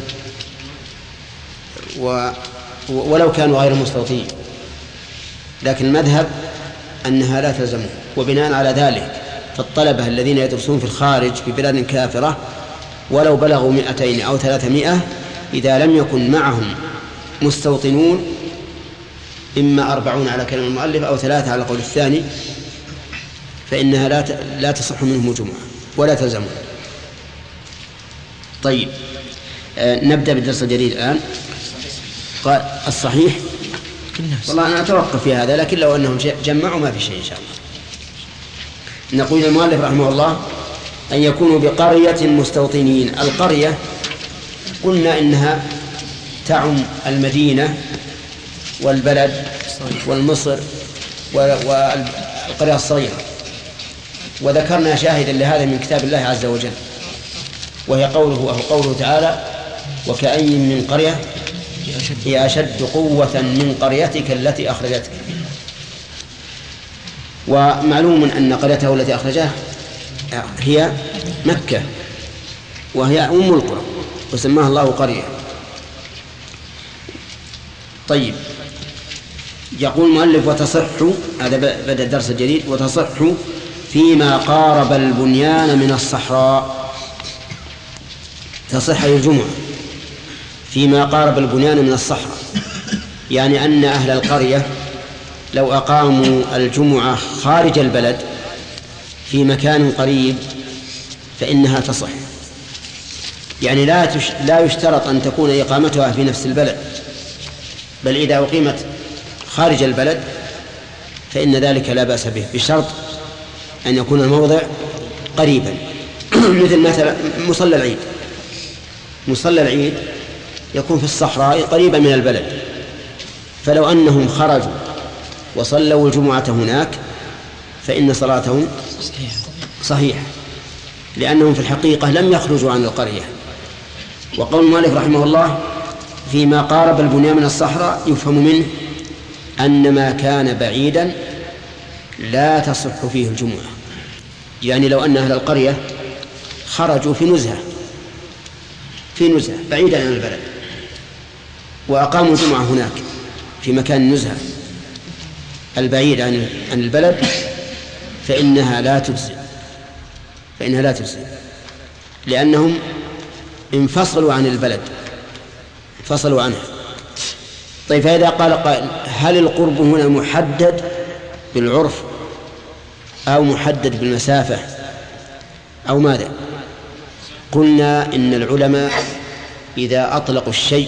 و ولو كانوا غير مستوطنين، لكن المذهب أنها لا تلزمهم. وبناء على ذلك فالطلبة الذين يدرسون في الخارج في بلاد كافرة ولو بلغوا مئتين أو ثلاثمائة إذا لم يكن معهم مستوطنون إما أربعون على كلام المؤلف أو ثلاثة على قول الثاني فإنها لا لا تصح منهم جمعة ولا تلزمهم. طيب آه نبدأ بالدرس الجديد الآن. قال الصحيح والله أنا أتوقف في هذا، لكن لو أنهم جمعوا ما في شيء إن شاء الله. نقول المؤلف رحمه الله أن يكونوا بقرية مستوطنين. القرية قلنا إنها تعم المدينة والبلد والمصر والقرية الصغيرة، وذكرنا شاهدا لهذا من كتاب الله عز وجل وهي قوله وهو قوله تعالى وكأي من قرية هي أشد قوة من قريتك التي أخرجتك. ومعلوم أن قريته التي أخرجها هي مكة وهي أم القرى وسماها الله قرية. طيب يقول المؤلف وتصح، هذا بدأ الدرس الجديد، وتصح فيما قارب البنيان من الصحراء. تصح الجمعة فيما قارب البنيان من الصحراء، يعني أن أهل القرية لو أقاموا الجمعة خارج البلد في مكان قريب فإنها تصح. يعني لا لا يشترط أن تكون إقامتها في نفس البلد، بل إذا أقيمت خارج البلد فإن ذلك لا بأس به بشرط أن يكون الموضع قريبا. مثل مثلا مصلى العيد، مصلى العيد يكون في الصحراء قريبا من البلد، فلو أنهم خرجوا وصلوا الجمعة هناك فإن صلاتهم صحيح لأنهم في الحقيقة لم يخرجوا عن القرية. وقول المؤلف رحمه الله فيما قارب البنيان من الصحراء يفهم منه أن ما كان بعيدا لا تصح فيه الجمعة. يعني لو أن أهل القرية خرجوا في نزهة في نزهة بعيدا عن البلد وأقاموا الجمعة هناك في مكان النزهة البعيد عن عن البلد فإنها لا تجزئ فإنها لا تجزئ لأنهم انفصلوا عن البلد، انفصلوا عنه. طيب فإذا قال قائل هل القرب هنا محدد بالعرف أو محدد بالمسافة أو ماذا؟ قلنا إن العلماء إذا أطلقوا الشيء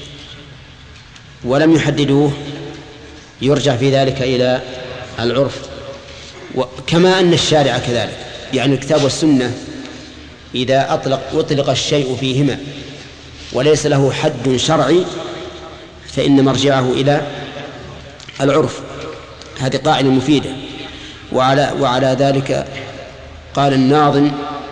ولم يحددوه يرجع في ذلك إلى العرف، كما أن الشارع كذلك. يعني الكتاب والسنة إذا أطلق أطلق الشيء فيهما وليس له حد شرعي فإن مرجعه إلى العرف. هذه قاعدة مفيدة. وعلى, وعلى ذلك قال الناظم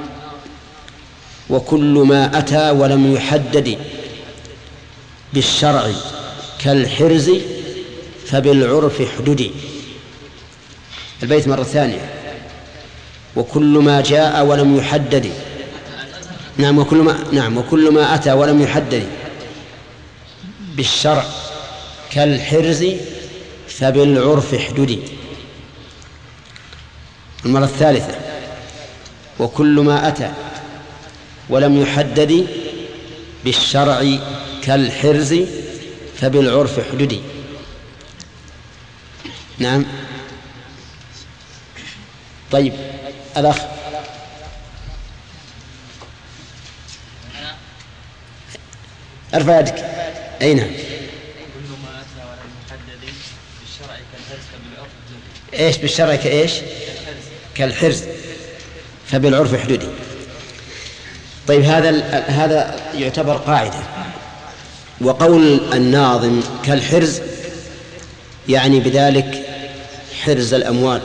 وكل ما أتى ولم يحدد بالشرع كالحرز فبالعرف حددي. البيت مرة ثانية وكل ما جاء ولم يحدد نعم وكل ما نعم وكل ما أتى ولم يحدد بالشرع كالحرز فبالعرف حددي. المرة الثالثة وكل ما أتى ولم يحدد بالشرع كالحرز فبالعرف حددي. نعم. طيب الأخ ارفع يدك. أين؟ كل ما أتى ولم يحدد بالشرع كالحرز فبالعرف إيش بالشرع كإيش؟ كالحرز، فبالعرف حدودي. طيب هذا هذا يعتبر قاعدة. وقول الناظم كالحرز يعني بذلك حرز الأموال.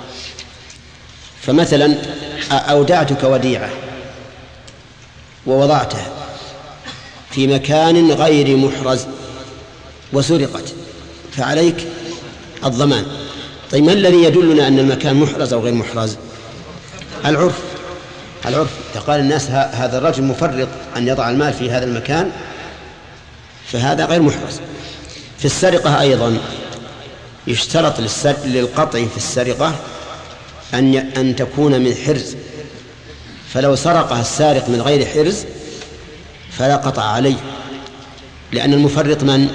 فمثلا أودعتك وديعة ووضعتها في مكان غير محرز وسرقت، فعليك الضمان. طيب ما الذي يدلنا أن المكان محرز أو غير محرز؟ العرف. العرف قال الناس هذا الرجل مفرط أن يضع المال في هذا المكان، فهذا غير محرز. في السرقة أيضا يشترط للقطع في السرقة أن أن تكون من حرز، فلو سرقها السارق من غير حرز فلا قطع عليه، لأن المفرط من؟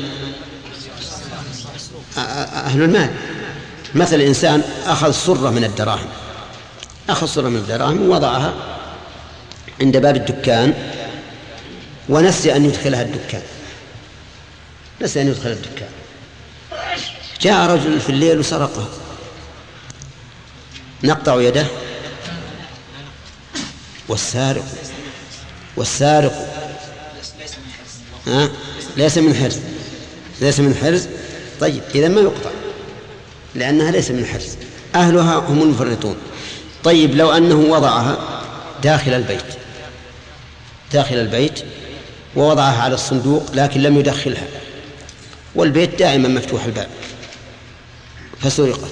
أهل المال. مثل إنسان أخذ صرة من الدراهم أخذ صرة من الدراهم ووضعها عند باب الدكان ونسي أن يدخلها الدكان نسي أن يدخل الدكان جاء رجل في الليل وسرقها، نقطع يده؟ والسارق والسارق ها ليس من حرز ليس من حرز طيب إذا ما يقطع لأنها ليس من حرز، أهلها هم المفرطون. طيب لو أنه وضعها داخل البيت داخل البيت ووضعها على الصندوق لكن لم يدخلها، والبيت دائما مفتوح الباب فسرقت،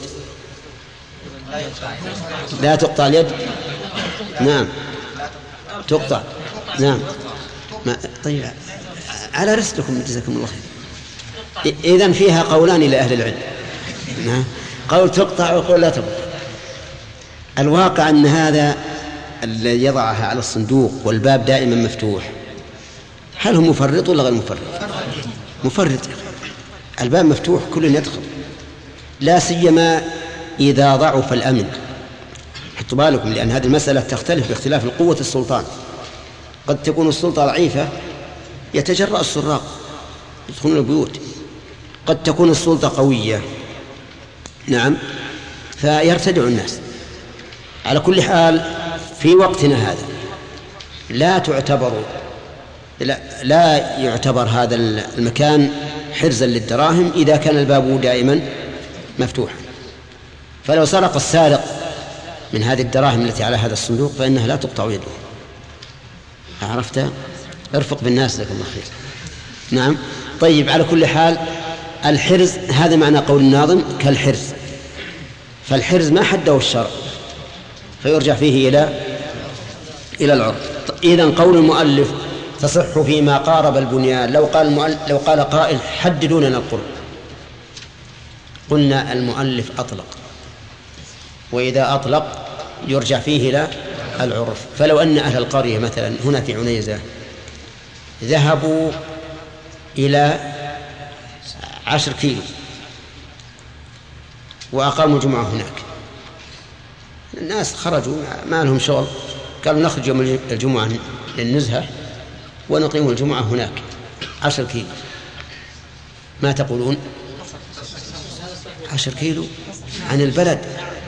لا تقطع اليد؟ نعم تقطع. نعم ما طيب على رسلكم جزاكم الله خير. إذن فيها قولان لأهل العلم، نعم قول تقطع وقول لا تقطع. الواقع أن هذا الذي يضعها على الصندوق والباب دائما مفتوح هل هو مفرط ولا غير مفرط؟ مفرط. الباب مفتوح كل يدخل، لا سيما إذا ضعف الأمن. حطوا بالكم لأن هذه المسألة تختلف باختلاف القوة السلطان. قد تكون السلطة ضعيفة يتجرأ السراق يدخلون البيوت، قد تكون السلطة قوية نعم فيرتدع الناس. على كل حال في وقتنا هذا لا تعتبر لا, لا يعتبر هذا المكان حرزا للدراهم إذا كان الباب دائما مفتوحا. فلو سرق السارق من هذه الدراهم التي على هذا الصندوق فإنها لا تقطع يده. عرفت؟ ارفق بالناس لكم الخير. نعم طيب على كل حال الحرز هذا معنى قول الناظم كالحرز، فالحرز ما حده الشرع فيرجع فيه إلى إلى العرف. إذن قول المؤلف تصح فيما قارب البنيان. لو قال المؤلف لو قال قائل حددوا لنا القرب قلنا المؤلف أطلق، وإذا أطلق يرجع فيه إلى العرف. فلو أن أهل القرية مثلا هنا في عنيزة ذهبوا إلى عشر كيلو وأقاموا الجمعة هناك، الناس خرجوا ما لهم شغل قالوا نخرج يوم الجمعة للنزهة ونقيم الجمعة هناك عشر كيلو، ما تقولون؟ عشر كيلو عن البلد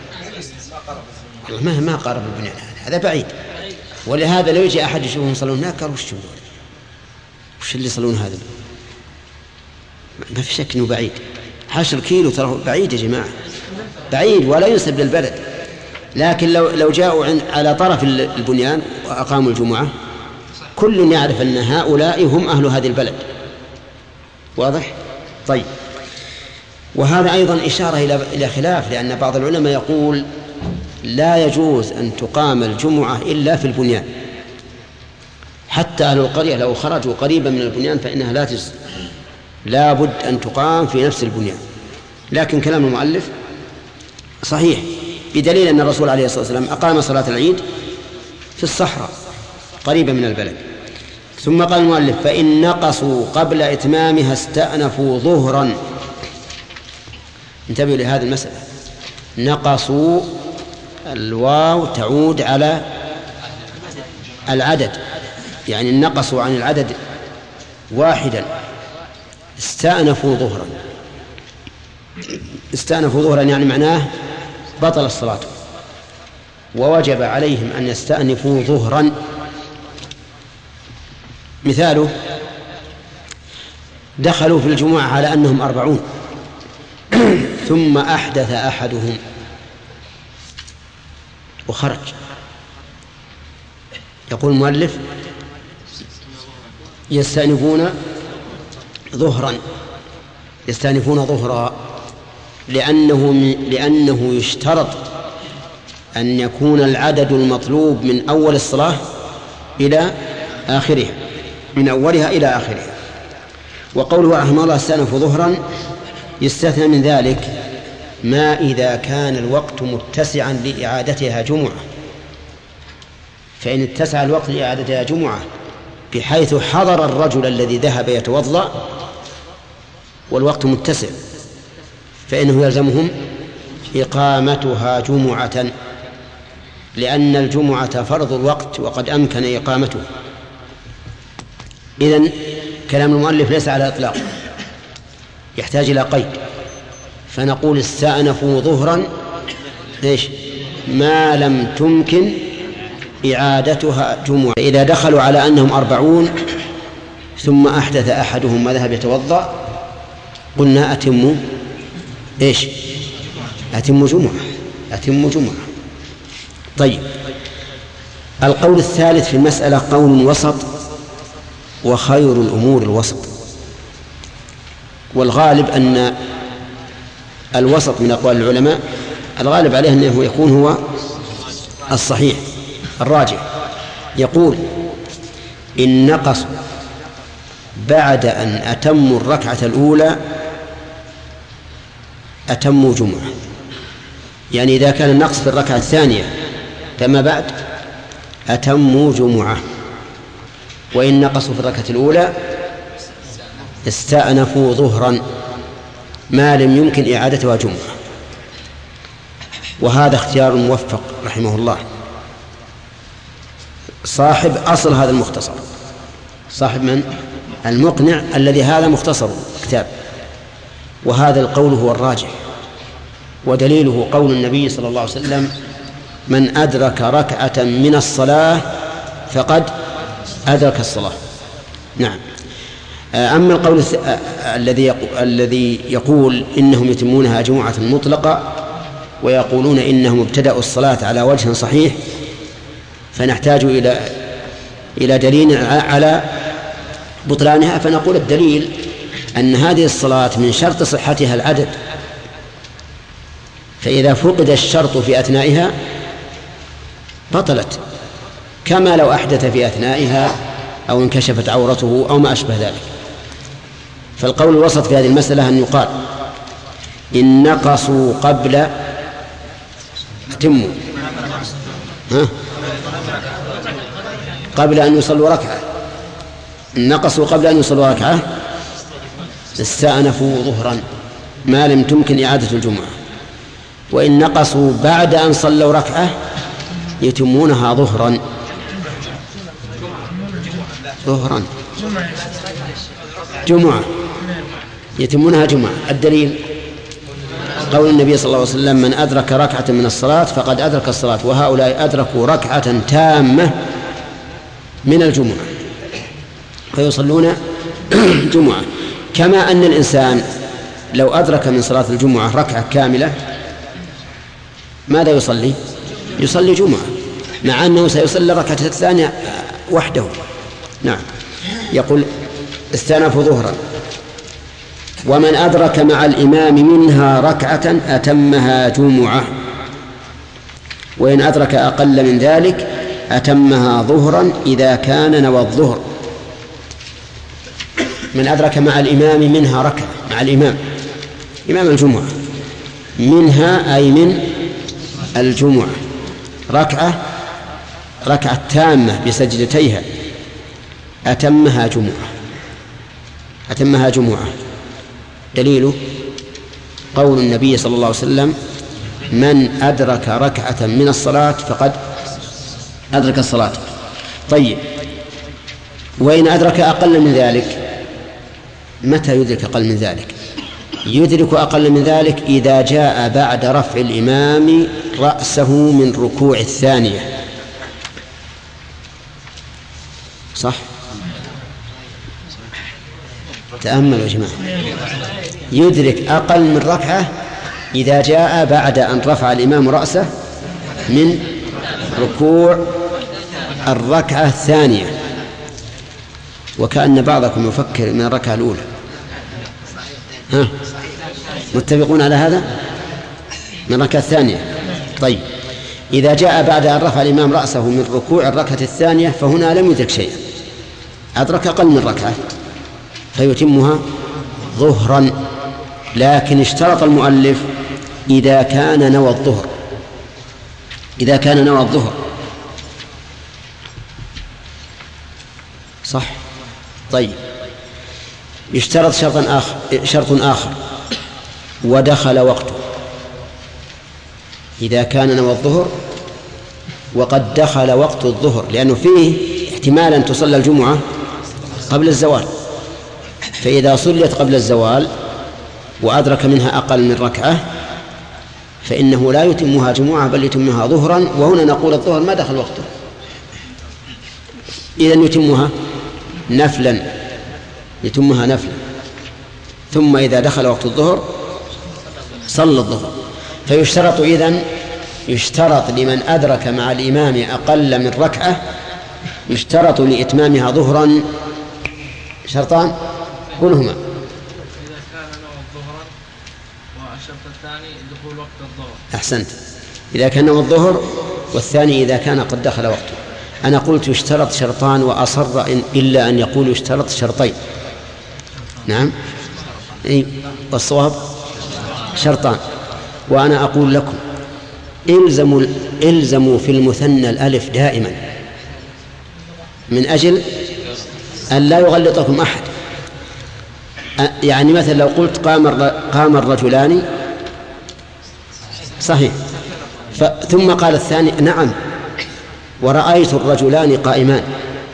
ما ما قارب البنيان، هذا بعيد. ولهذا لو يجي أحد يشوفهم يصلون هناك قالوا وش يقولون وش اللي يصلون هذا؟ ما في شك إنه بعيد. عشر كيلو ترى بعيد يا جماعة، بعيد ولا ينسب للبلد. لكن لو لو جاءوا على طرف البنيان وأقاموا الجمعة كل يعرف أن هؤلاء هم أهل هذه البلد. واضح؟ طيب وهذا أيضا إشارة إلى إلى خلاف، لأن بعض العلماء يقول لا يجوز أن تقام الجمعة إلا في البنيان، حتى أهل القرية لو خرجوا قريبا من البنيان فإنها لا تجوز، لا بد أن تقام في نفس البنيان. لكن كلام المؤلف صحيح بدليل أن الرسول عليه الصلاة والسلام أقام صلاة العيد في الصحراء قريبا من البلد. ثم قال المؤلف فإن نقصوا قبل إتمامها استأنفوا ظهرا. انتبهوا لهذه المسألة، نقصوا الواو تعود على العدد، يعني نقصوا عن العدد واحدا استأنفوا ظهرا. استأنفوا ظهرا يعني معناه بطل الصلاة، ووجب عليهم أن يستأنفوا ظهرا. مثاله: دخلوا في الجمعة على أنهم أربعون ثم أحدث أحدهم وخرج. يقول المؤلف: يستأنفون ظهرا يستأنفون ظهرا لأنه لأنه يشترط أن يكون العدد المطلوب من أول الصلاة إلى آخرها من أولها إلى آخرها. وقوله رحمه الله استأنفوا ظهرا يستثنى من ذلك ما إذا كان الوقت متسعا لإعادتها جمعة، فإن اتسع الوقت لإعادتها جمعة بحيث حضر الرجل الذي ذهب يتوضأ والوقت متسع فإنه يلزمهم إقامتها جمعة، لأن الجمعة فرض الوقت وقد أمكن إقامته. إذن كلام المؤلف ليس على إطلاق، يحتاج إلى قيد، فنقول استأنفوا ظهرا إيش ما لم تمكن إعادتها جمعة. إذا دخلوا على أنهم أربعون ثم أحدث أحدهم وذهب يتوضأ قلنا أتموا إيش أتموا جمعة أتموا جمعة. طيب، القول الثالث في المسألة قول وسط، وخير الأمور الوسط، والغالب أن الوسط من أقوال العلماء الغالب عليه أنه يكون هو الصحيح الراجح. يقول: إن نقص بعد أن أتموا الركعة الأولى أتموا جمعة، يعني إذا كان النقص في الركعة الثانية فما بعد أتموا جمعة، وإن نقصوا في الركعة الأولى استأنفوا ظهرا ما لم يمكن إعادتها جمعة. وهذا اختيار موفق رحمه الله صاحب أصل هذا المختصر، صاحب من المقنع الذي هذا مختصر كتاب. وهذا القول هو الراجح، ودليله قول النبي صلى الله عليه وسلم: من أدرك ركعة من الصلاة فقد أدرك الصلاة. نعم. أما القول الذي الذي يقول إنهم يتمونها جمعة مطلقة ويقولون إنهم ابتدأوا الصلاة على وجه صحيح، فنحتاج إلى إلى دليل على بطلانها. فنقول الدليل أن هذه الصلاة من شرط صحتها العدد، فإذا فقد الشرط في أثنائها بطلت، كما لو أحدث في أثنائها أو انكشفت عورته أو ما أشبه ذلك. فالقول الوسط في هذه المسألة أن يقال: إن نقصوا قبل أتموا ها قبل أن يصلوا ركعة إن نقصوا قبل أن يصلوا ركعة استأنفوا ظهرا ما لم تمكن إعادة الجمعة، وإن نقصوا بعد أن صلوا ركعة يتمونها ظهرا ظهرا جمعة يتمونها جمعة. الدليل قول النبي صلى الله عليه وسلم: من أدرك ركعة من الصلاة فقد أدرك الصلاة، وهؤلاء أدركوا ركعة تامة من الجمعة فيصلون جمعة. كما أن الإنسان لو أدرك من صلاة الجمعة ركعة كاملة ماذا يصلي؟ يصلي جمعة، مع أنه سيصلي الركعة الثانية وحده. نعم. يقول: استأنفوا ظهرا. ومن أدرك مع الإمام منها ركعة أتمها جمعة، وإن أدرك أقل من ذلك أتمها ظهرا إذا كان نوى الظهر. من أدرك مع الإمام منها ركعة، مع الإمام إمام الجمعة، منها أي من الجمعة ركعة ركعة تامة بسجدتيها أتمها جمعة أتمها جمعة. دليله قول النبي صلى الله عليه وسلم: من أدرك ركعة من الصلاة فقد أدرك الصلاة. طيب، وإن أدرك أقل من ذلك متى يدرك أقل من ذلك؟ يدرك أقل من ذلك إذا جاء بعد رفع الإمام رأسه من ركوع الثانية. صح؟ تأملوا يا جماعة. يدرك أقل من ركعة إذا جاء بعد أن رفع الإمام رأسه من ركوع الركعة الثانية. وكأن بعضكم يفكر من الركعة الأولى. ها؟ متفقون على هذا؟ من الركعة الثانية. طيب، إذا جاء بعد أن رفع الإمام رأسه من ركوع الركعة الثانية فهنا لم يدرك شيئا، أدرك أقل من ركعة فيتمها ظهرا. لكن اشترط المؤلف إذا كان نوى الظهر، إذا كان نوى الظهر. صح؟ طيب، يشترط شرطا آخر شرط آخر ودخل وقته. إذا كان نوى الظهر وقد دخل وقت الظهر، لأنه فيه احتمال أن تصلى الجمعة قبل الزوال، فإذا صليت قبل الزوال وأدرك منها أقل من ركعة فإنه لا يتمها جمعة بل يتمها ظهرا. وهنا نقول الظهر ما دخل وقته، إذن يتمها نفلا، يتمها نفلا. ثم إذا دخل وقت الظهر صلى الظهر. فيشترط إذن يشترط لمن أدرك مع الإمام أقل من ركعة، يشترط لإتمامها ظهرا شرطان كلهما. إذا كان نوى الظهر، والشرط الثاني دخول وقت الظهر. أحسنت، إذا كان نوى الظهر، والثاني إذا كان قد دخل وقته. أنا قلت يشترط شرطان وأصر إن إلا أن يقول يشترط شرطين. نعم، أي والصواب شرطان. وأنا أقول لكم إلزموا إلزموا في المثنى الألف دائما من أجل أن لا يغلطكم أحد. يعني مثلا لو قلت قام قام الرجلان، صحيح، ثم قال الثاني نعم ورأيت الرجلان قائمان،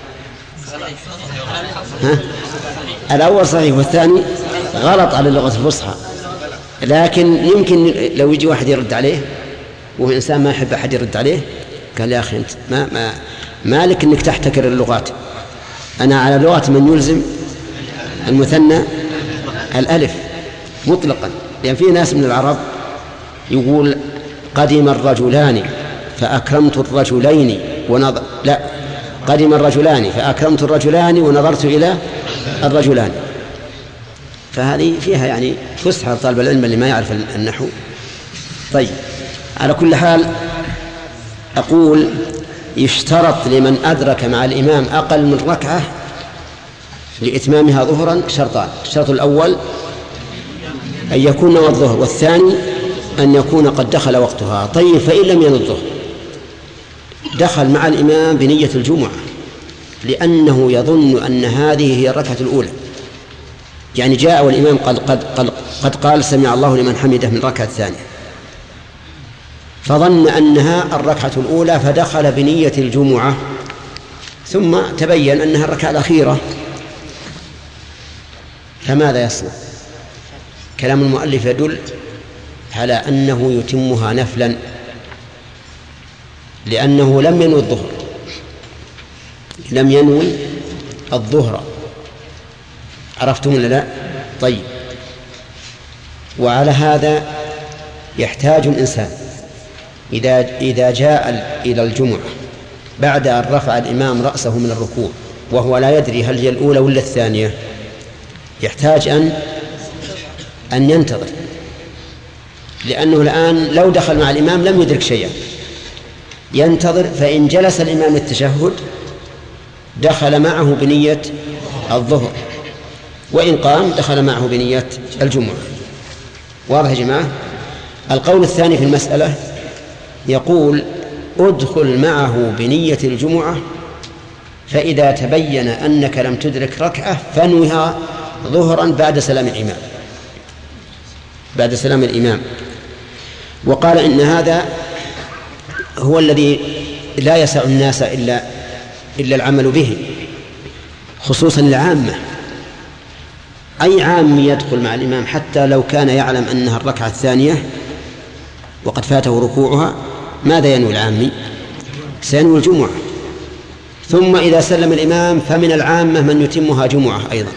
ها؟ الأول صحيح والثاني غلط على اللغة الفصحى. لكن يمكن لو يجي واحد يرد عليه، وهو إنسان ما يحب أحد يرد عليه، قال يا أخي أنت ما ما مالك إنك تحتكر اللغات. أنا على لغة من يلزم المثنى الألف مطلقا، لأن في ناس من العرب يقول قدم الرجلان فأكرمت الرجلين ونظر لا قدم الرجلان فأكرمت الرجلان ونظرت إلى الرجلان. فهذه فيها يعني فسحة طالب العلم اللي ما يعرف النحو. طيب، على كل حال أقول يشترط لمن أدرك مع الإمام أقل من ركعة لإتمامها ظهرا شرطان. الشرط الأول أن يكون نوى الظهر، والثاني أن يكون قد دخل وقتها. طيب، فإن لم ينوي الظهر دخل مع الإمام بنية الجمعة، لأنه يظن أن هذه هي الركعة الأولى. يعني جاء والإمام قد, قد, قد, قد قال سمع الله لمن حمده من الركعة الثانية، فظن أنها الركعة الأولى فدخل بنية الجمعة، ثم تبين أنها الركعة الأخيرة. فماذا يصنع؟ كلام المؤلف يدل على أنه يتمها نفلا، لأنه لم ينوي الظهر، لم ينوي الظهر. عرفتم ولا لا؟ طيب، وعلى هذا يحتاج الإنسان إذا إذا جاء إلى الجمعة بعد أن رفع الإمام رأسه من الركوع وهو لا يدري هل هي الأولى ولا الثانية، يحتاج أن أن ينتظر، لأنه الآن لو دخل مع الإمام لم يدرك شيئا. ينتظر، فإن جلس الإمام التشهد دخل معه بنية الظهر، وإن قام دخل معه بنية الجمعة. واضح يا جماعة؟ القول الثاني في المسألة يقول ادخل معه بنية الجمعة، فإذا تبين أنك لم تدرك ركعة فانوها ظهرا بعد سلام الإمام، بعد سلام الإمام. وقال إن هذا هو الذي لا يسع الناس إلا إلا العمل به، خصوصا العامة. أي عام يدخل مع الإمام حتى لو كان يعلم أنها الركعة الثانية وقد فاته ركوعها، ماذا ينوي العامي؟ سينوي الجمعة. ثم إذا سلم الإمام فمن العامة من يتمها جمعة أيضا،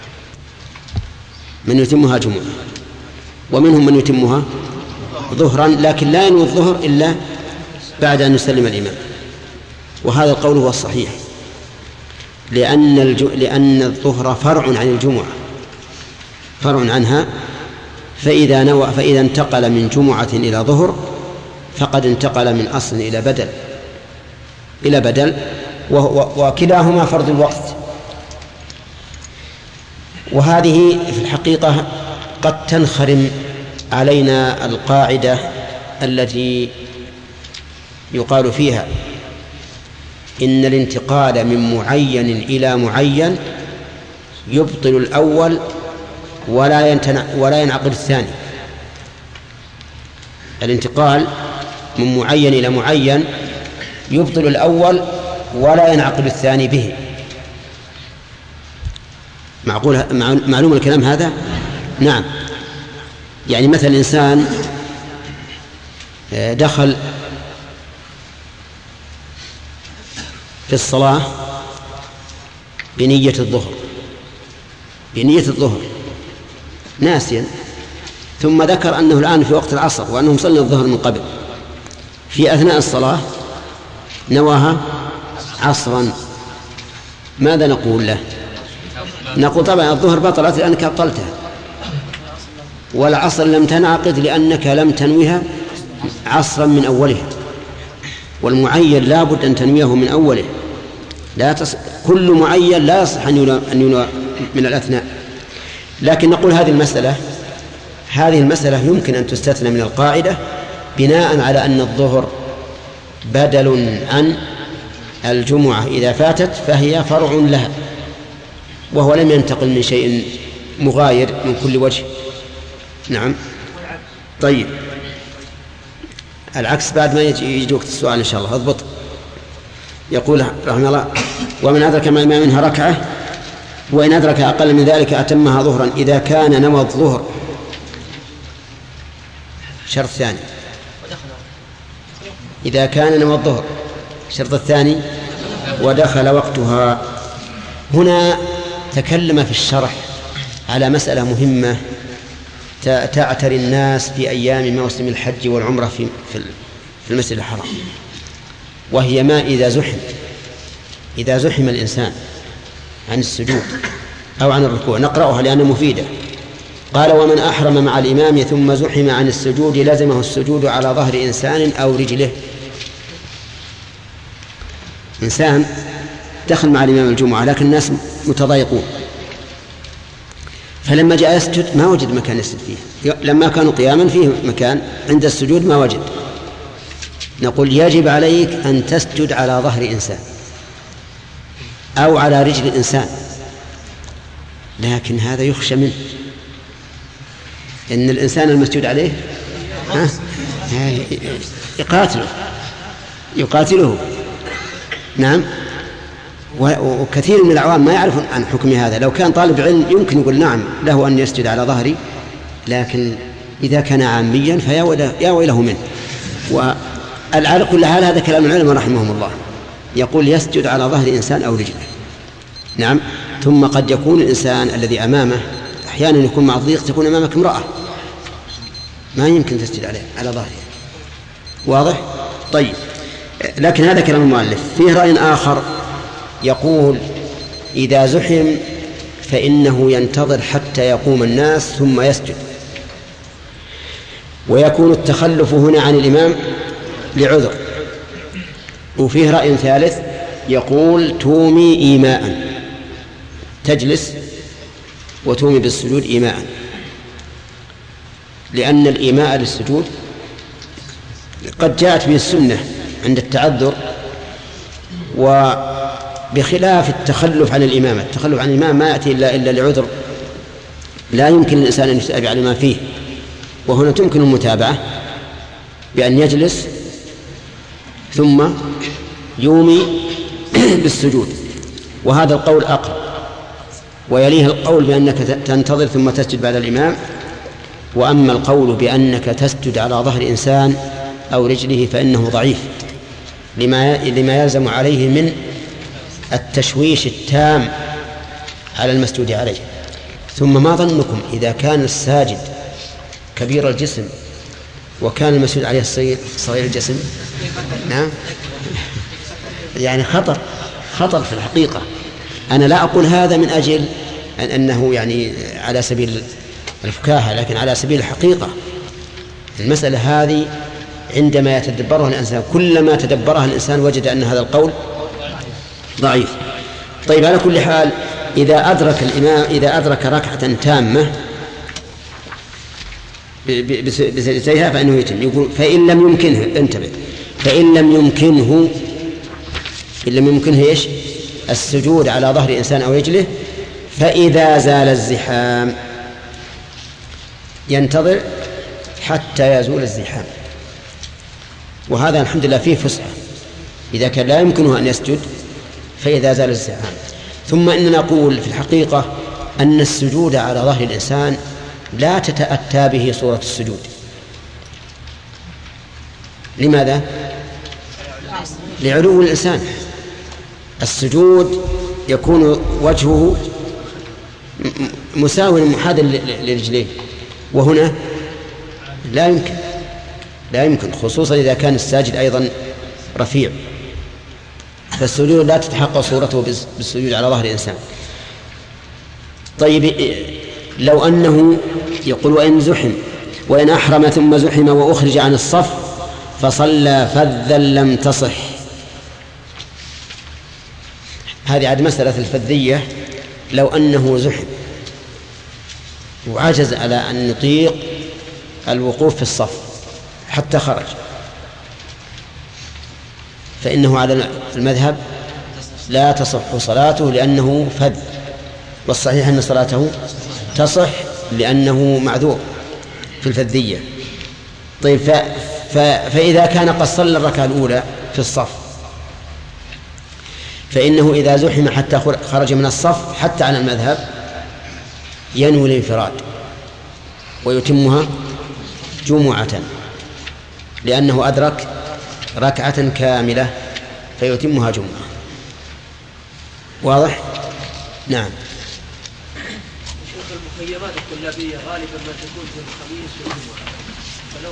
من يتمها جمعة، ومنهم من يتمها ظهرا، لكن لا ينوي الظهر إلا بعد أن يسلم الإمام. وهذا القول هو الصحيح، لأن, الج... لأن الظهر فرع عن الجمعة، فرع عنها، فإذا, نوى فإذا انتقل من جمعة إلى ظهر فقد انتقل من أصل إلى بدل إلى بدل وكلاهما فرض الوقت. وهذه في الحقيقة قد تنخرم علينا القاعدة التي يقال فيها إن الانتقال من معين إلى معين يبطل الأول ولا ينتنع ولا ينعقد الثاني. الانتقال من معين إلى معين يبطل الأول ولا ينعقد الثاني به. معقول معلوم الكلام هذا؟ نعم. يعني مثلا إنسان دخل في الصلاة بنية الظهر بنية الظهر ناسيا، ثم ذكر أنه الآن في وقت العصر وأنه صلى الظهر من قبل، في أثناء الصلاة نواها عصرا، ماذا نقول له؟ نقول طبعا الظهر بطلت لأنك أبطلتها، والعصر لم تنعقد لأنك لم تنويها عصرا من أولها، والمعين لا بد أن تنويه من أوله، لا تص... كل معين لا يصح أن ينوى من الأثناء. لكن نقول هذه المسألة هذه المسألة يمكن أن تستثنى من القاعدة بناء على أن الظهر بدل عن الجمعة إذا فاتت فهي فرع لها، وهو لم ينتقل من شيء مغاير من كل وجه. نعم. طيب العكس بعد ما يجي وقت السؤال إن شاء الله اضبط. يقول رحمه الله: ومن أدرك مع الإمام منها ركعة وإن أدرك أقل من ذلك أتمها ظهرا إذا كان نوى الظهر. شرط ثاني إذا كان نوى الظهر. الشرط الثاني ودخل وقتها. هنا تكلم في الشرح على مسألة مهمة تعتري الناس في أيام موسم الحج والعمرة في في المسجد الحرام، وهي ما إذا زحم إذا زحم الإنسان عن السجود أو عن الركوع. نقرأها لأنها مفيدة. قال: ومن أحرم مع الإمام ثم زحم عن السجود لزمه السجود على ظهر إنسان أو رجله. إنسان دخل مع الإمام الجمعة لكن الناس متضايقون، فلما جاء يسجد ما وجد مكان يسجد فيه، لما كانوا قياما فيه مكان، عند السجود ما وجد. نقول يجب عليك أن تسجد على ظهر إنسان أو على رجل إنسان، لكن هذا يخشى منه إن الإنسان المسجود عليه ها يقاتله يقاتله نعم. وكثير من العوام ما يعرفون عن حكم هذا. لو كان طالب علم يمكن يقول نعم له أن يسجد على ظهري، لكن إذا كان عاميا فيا ويله منه. وعلى كل حال هذا كلام العلماء رحمهم الله، يقول يسجد على ظهر إنسان أو رجله. نعم. ثم قد يكون الإنسان الذي أمامه أحيانا يكون مع الضيق، تكون أمامك امرأة ما يمكن تسجد عليه على ظهره. واضح؟ طيب. لكن هذا كلام المؤلف. فيه رأي آخر يقول إذا زحم فإنه ينتظر حتى يقوم الناس ثم يسجد، ويكون التخلف هنا عن الإمام لعذر. وفيه رأي ثالث يقول تومي إيماء، تجلس وتومي بالسجود إيماء، لأن الإيماء للسجود قد جاءت به السنة عند التعذر، وبخلاف التخلف عن الإمامة. التخلف عن الإمام ما يأتي إلا, إلا لعذر لا يمكن الإنسان أن يتابع على ما فيه، وهنا تمكن المتابعة بأن يجلس ثم يومي بالسجود، وهذا القول أقرب ويليه القول بأنك تنتظر ثم تسجد بعد الإمام. وأما القول بأنك تسجد على ظهر إنسان أو رجله فإنه ضعيف لما لما يلزم عليه من التشويش التام على المسجود عليه. ثم ما ظنكم إذا كان الساجد كبير الجسم وكان المسجود عليه صغير الجسم؟ نعم، يعني خطر خطر في الحقيقة. أنا لا أقول هذا من أجل أن أنه يعني على سبيل الفكاهة، لكن على سبيل الحقيقة. المسألة هذه عندما يتدبرها الإنسان، كلما تدبرها الإنسان وجد أن هذا القول ضعيف. طيب، على كل حال، إذا أدرك الإمام إذا أدرك ركعة تامة بسجدتها فإنه يتم. يقول فإن لم يمكنه، انتبه، فإن لم يمكنه إن لم يمكنه إيش؟ السجود على ظهر إنسان أو رجله، فإذا زال الزحام ينتظر حتى يزول الزحام. وهذا الحمد لله فيه فسحة، إذا كان لا يمكنه أن يسجد فإذا زال الزحام. ثم إننا نقول في الحقيقة أن السجود على ظهر الإنسان لا تتأتى به صورة السجود. لماذا؟ لعلو الإنسان. السجود يكون وجهه مساوٍ محاذ لرجليه، وهنا لا يمكن لا يمكن خصوصا إذا كان الساجد أيضا رفيع. فالسجود لا تتحقق صورته بالسجود على ظهر الإنسان. طيب، لو أنه يقول وإن زحم وإن أحرم ثم زحم وأخرج عن الصف فصلى فذا لم تصح. هذه عاد مسألة الفذية. لو أنه زحم وعجز على أن يطيق الوقوف في الصف حتى خرج، فإنه على المذهب لا تصح صلاته لأنه فذ، والصحيح أن صلاته تصح لأنه معذور في الفذية. طيب، ف... ف... فإذا كان قد صلى الركعة الأولى في الصف فإنه إذا زحم حتى خرج من الصف حتى على المذهب ينوي الانفراد ويتمها جمعة، لأنه أدرك ركعة كاملة فيتمها جمعة. واضح؟ نعم. شيخ، المخيمات الطلابية غالبا ما تكون في الخميس والجمعة، فلو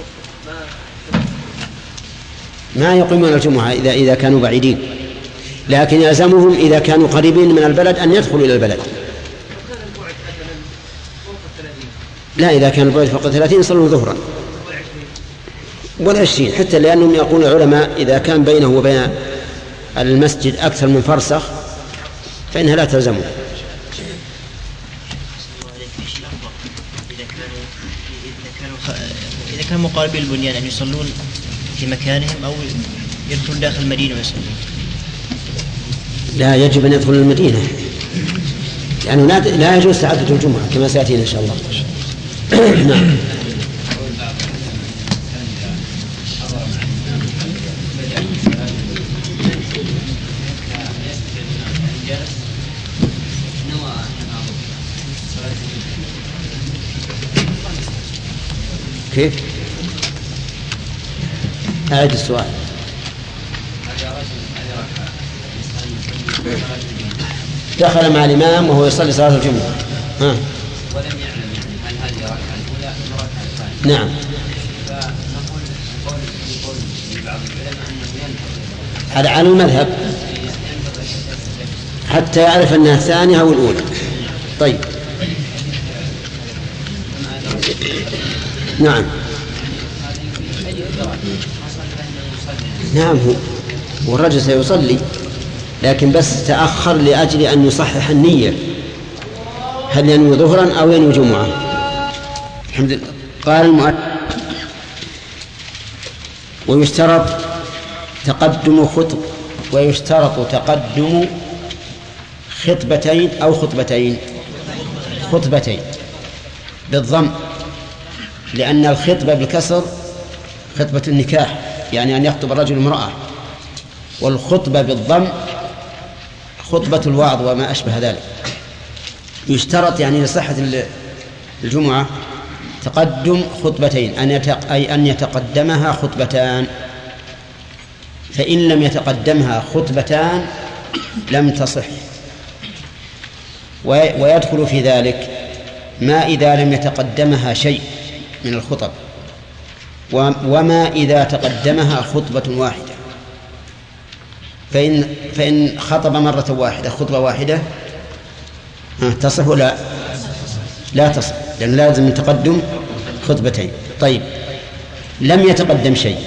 ما ما يقيمون الجمعة إذا إذا كانوا بعيدين، لكن يلزمهم إذا كانوا قريبين من البلد أن يدخلوا إلى البلد. لا، إذا كان البعد فوق ثلاثين يصلون ظهرا والعشرين، حتى لأنهم يقول العلماء إذا كان بينه وبين المسجد أكثر من فرسخ فإنها لا تلزمه. إذا كانوا مقاربين البنيان أن يصلون في مكانهم أو يدخلون داخل المدينة ويصلون؟ لا، يجب أن يدخل المدينة، لأنه يعني لا يجوز تعدد الجمعة كما سيأتينا إن شاء الله. نعم. كيف؟ أعد السؤال. دخل مع الإمام وهو يصلي صلاة الجمعة، ها، ولم يعلم هل هذه ركعة الأولى أم ركعة الثانية. نعم. فنقول قول قول بعض العلماء أنه ينتظر على على المذهب حتى يعرف أنها الثانية أو الأولى. طيب، نعم نعم هو والرجل سيصلي، لكن بس تأخر لأجل أن يصحح النية، هل ينوي ظهرا أو ينوي جمعة. الحمد لله. قال المؤلف: ويشترط تقدم خطب ويشترط تقدم خطبتين أو خطبتين خطبتين بالضم، لأن الخطبة بالكسر خطبة النكاح، يعني أن يخطب الرجل امرأة، والخطبة بالضم خطبة الوعظ وما أشبه ذلك. يشترط يعني لصحة الجمعة تقدم خطبتين، أن يتق... أي أن يتقدمها خطبتان، فإن لم يتقدمها خطبتان لم تصح. ويدخل في ذلك ما إذا لم يتقدمها شيء من الخطب، وما إذا تقدمها خطبة واحدة. فإن, فإن خطب مرة واحدة خطبة واحدة تصح ولا لا تصح؟ لأن لازم تقدم خطبتين. طيب لم يتقدم شيء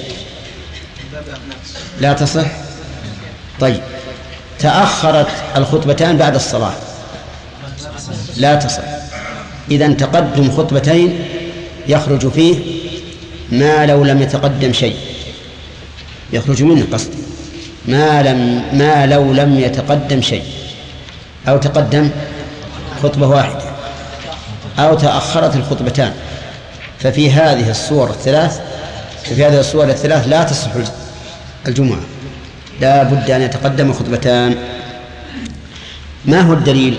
لا تصح. طيب تأخرت الخطبتان بعد الصلاة لا تصح. إذن تقدم خطبتين يخرج فيه ما لو لم يتقدم شيء، يخرج منه قصد ما لم ما لو لم يتقدم شيء، أو تقدم خطبة واحدة، أو تأخرت الخطبتان. ففي هذه الصور الثلاث في هذه الصور الثلاث لا تصح الجمعة، لا بد أن يتقدم خطبتان. ما هو الدليل؟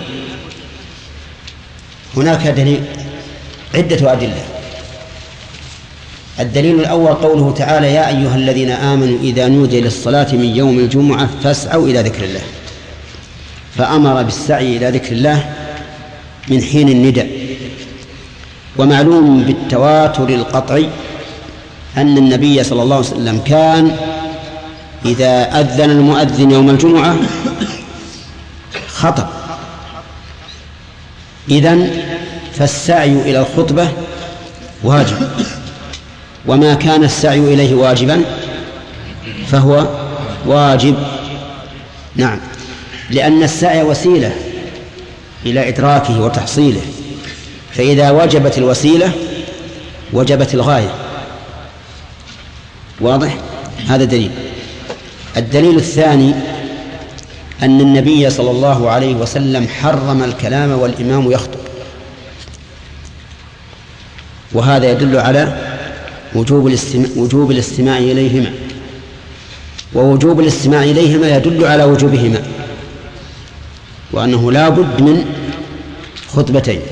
هناك دليل عدة أدلة. الدليل الأول قوله تعالى: يا أيها الذين آمنوا إذا نودي للصلاة من يوم الجمعة فاسعوا إلى ذكر الله، فأمر بالسعي إلى ذكر الله من حين النداء. ومعلوم بالتواتر القطعي أن النبي صلى الله عليه وسلم كان إذا أذن المؤذن يوم الجمعة خطب. إذن فالسعي إلى الخطبة واجب، وما كان السعي إليه واجبا فهو واجب. نعم، لأن السعي وسيلة إلى إدراكه وتحصيله، فإذا وجبت الوسيلة وجبت الغاية. واضح؟ هذا دليل. الدليل الثاني أن النبي صلى الله عليه وسلم حرم الكلام والإمام يخطب، وهذا يدل على وجوب الاستماع, وجوب الاستماع إليهما، ووجوب الاستماع إليهما يدل على وجوبهما، وأنه لا بد من خطبتين.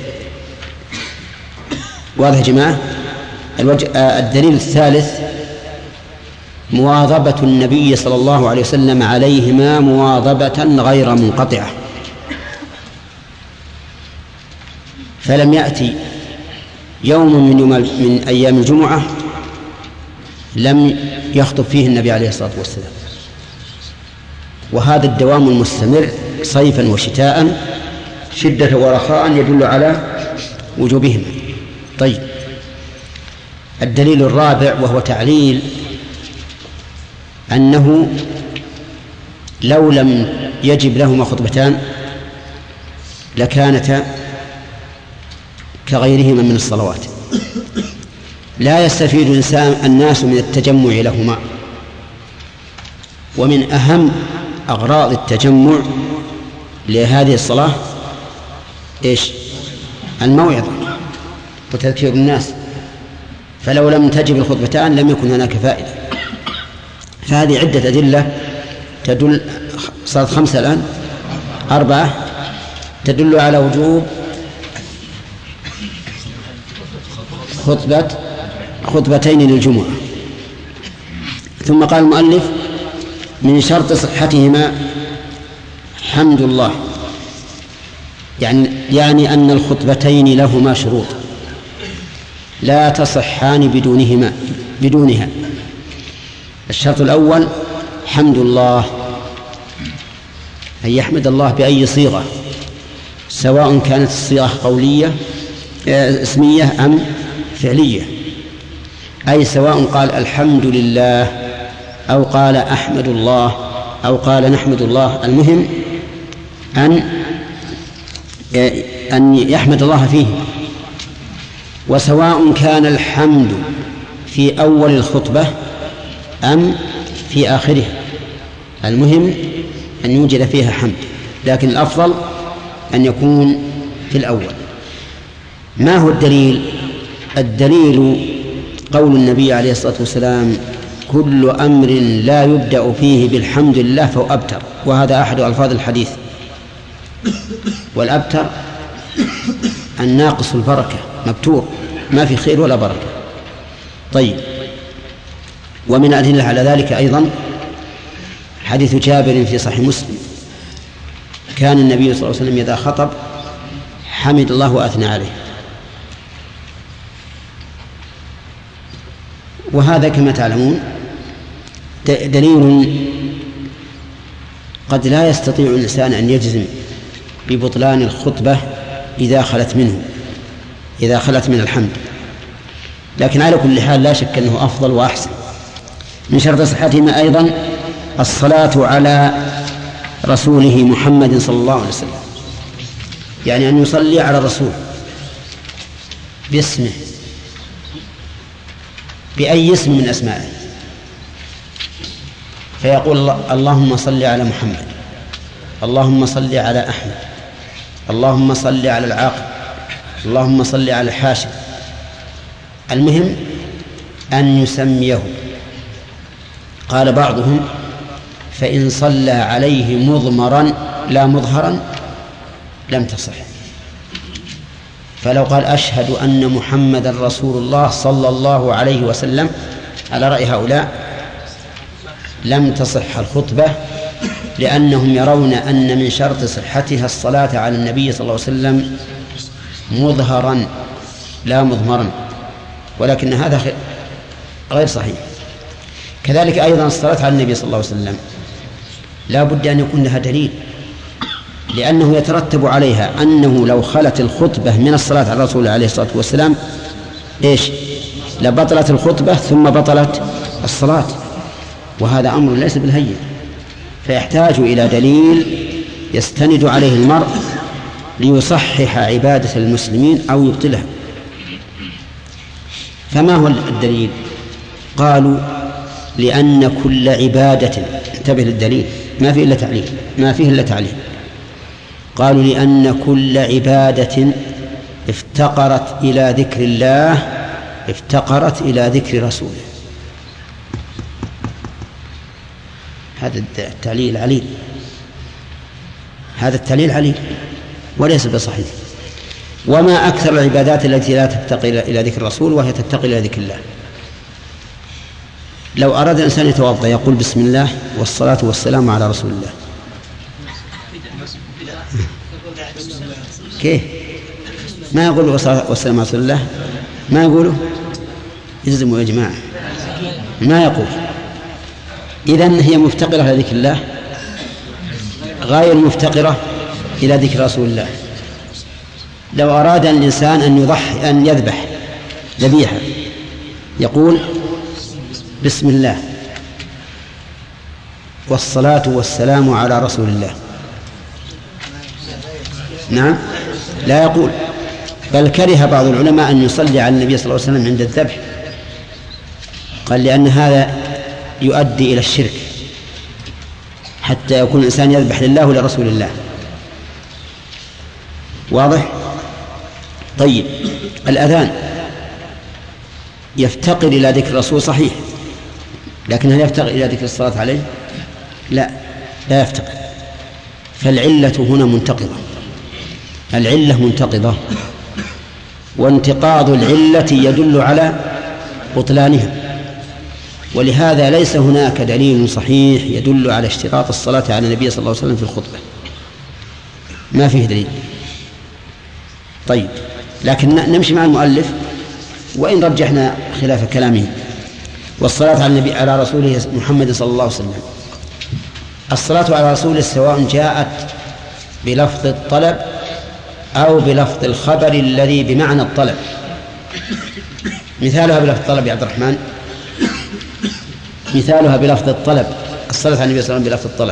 واضح يا جماعة؟ الدليل الثالث مواظبة النبي صلى الله عليه وسلم عليهما مواظبة غير منقطعة، فلم يأتي يوم من, يوم من أيام الجمعة لم يخطب فيه النبي عليه الصلاة والسلام. وهذا الدوام المستمر صيفا وشتاء شدة ورخاء يدل على وجوبهما. طيب، الدليل الرابع وهو تعليل أنه لو لم يجب لهما خطبتان لكانتا كغيرهما من الصلوات. لا يستفيد الناس من التجمع لهما، ومن أهم أغراض التجمع لهذه الصلاة إيش؟ الموعظة وتذكير الناس، فلو لم تجب الخطبتان لم يكن هناك فائدة. فهذه عدة أدلة تدل، صارت خمسة الآن، أربعة تدل على وجوب خطبة خطبتين للجمعة. ثم قال المؤلف: من شرط صحتهما حمد الله، يعني يعني أن الخطبتين لهما شروط لا تصحان بدونهما بدونها. الشرط الأول حمد الله، أن يحمد الله بأي صيغة، سواء كانت الصيغة قولية اسمية أم فعلية، أي سواء قال الحمد لله أو قال أحمد الله أو قال نحمد الله، المهم أن أن يحمد الله فيه. وسواء كان الحمد في أول الخطبة أم في آخرها، المهم أن يوجد فيها حمد، لكن الأفضل أن يكون في الأول. ما هو الدليل؟ الدليل قول النبي عليه الصلاة والسلام: كل أمر لا يبدأ فيه بالحمد لله فهو أبتر، وهذا أحد ألفاظ الحديث. والأبتر الناقص البركة مبتور، ما في خير ولا بركة. طيب، ومن الأدلة على ذلك أيضا حديث جابر في صحيح مسلم: كان النبي صلى الله عليه وسلم إذا خطب حمد الله وأثنى عليه. وهذا كما تعلمون دليل قد لا يستطيع الإنسان أن يجزم ببطلان الخطبة إذا خلت منه إذا خلت من الحمد، لكن على كل حال لا شك أنه أفضل وأحسن. من شرط صحتهما أيضا الصلاة على رسوله محمد صلى الله عليه وسلم، يعني أن يصلي على الرسول باسمه، بأي اسم من أسمائه، فيقول اللهم صل على محمد، اللهم صل على أحمد، اللهم صل على العاقب، اللهم صل على الحاشر. المهم أن يسميه. قال بعضهم: فإن صلى عليه مضمرا لا مظهرا لم تصح. فلو قال أشهد أن محمدا رسول الله صلى الله عليه وسلم على رأي هؤلاء لم تصح الخطبة، لأنهم يرون أن من شرط صحتها الصلاة على النبي صلى الله عليه وسلم مظهرا لا مضمرا، ولكن هذا غير صحيح. كذلك أيضا الصلاة على النبي صلى الله عليه وسلم لا بد أن يكون لها دليل، لأنه يترتب عليها أنه لو خلت الخطبة من الصلاة على الرسول عليه الصلاة والسلام إيش؟ لبطلت الخطبة ثم بطلت الصلاة، وهذا أمر ليس بالهين، فيحتاج إلى دليل يستند عليه المرء ليصحح عبادة المسلمين أو يبطلها. فما هو الدليل؟ قالوا: لأن كل عبادة، انتبه للدليل، ما فيه إلا تعليل، ما فيه إلا تعليل. قالوا: لأن كل عبادة افتقرت إلى ذكر الله افتقرت إلى ذكر رسوله. هذا التعليل عليل، هذا التعليل عليل وليس بصحيح. وما أكثر العبادات التي لا تفتقر إلى ذكر الرسول وهي تفتقر إلى ذكر الله. لو أراد الإنسان يتوضأ يقول بسم الله والصلاة والسلام على رسول الله. كيف؟ ما يقول والصلاة والسلام على رسول الله، ما يقوله، يجزموا يا جماعة، ما يقول. إذن هي مفتقرة إلى ذكر الله غير مفتقرة إلى ذكر رسول الله. لو أراد الإنسان أن يضحي أن يذبح ذبيحة يقول بسم الله والصلاة والسلام على رسول الله. نعم، لا يقول، بل كره بعض العلماء أن يصلي على النبي صلى الله عليه وسلم عند الذبح، قال لأن هذا يؤدي إلى الشرك حتى يكون الإنسان يذبح لله ولرسول الله. واضح؟ طيب، الأذان يفتقر إلى ذكر الرسول صحيح، لكن هل يفتقر إلى ذكر الصلاة عليه؟ لا، لا يفتقر. فالعلة هنا منتقضة، العلة منتقضة، وانتقاض العلة يدل على بطلانها، ولهذا ليس هناك دليل صحيح يدل على اشتراط الصلاة على النبي صلى الله عليه وسلم في الخطبة، ما فيه دليل. طيب، لكن نمشي مع المؤلف وإن رجحنا خلاف كلامه. والصلاة على النبي على رسوله محمد صلى الله عليه وسلم، الصلاة على رسوله سواء جاءت بلفظ الطلب أو بلفظ الخبر الذي بمعنى الطلب. مثالها بلفظ الطلب يا عبد الرحمن، مثالها بلفظ الطلب، الصلاة على النبي صلى الله عليه وسلم بلفظ الطلب.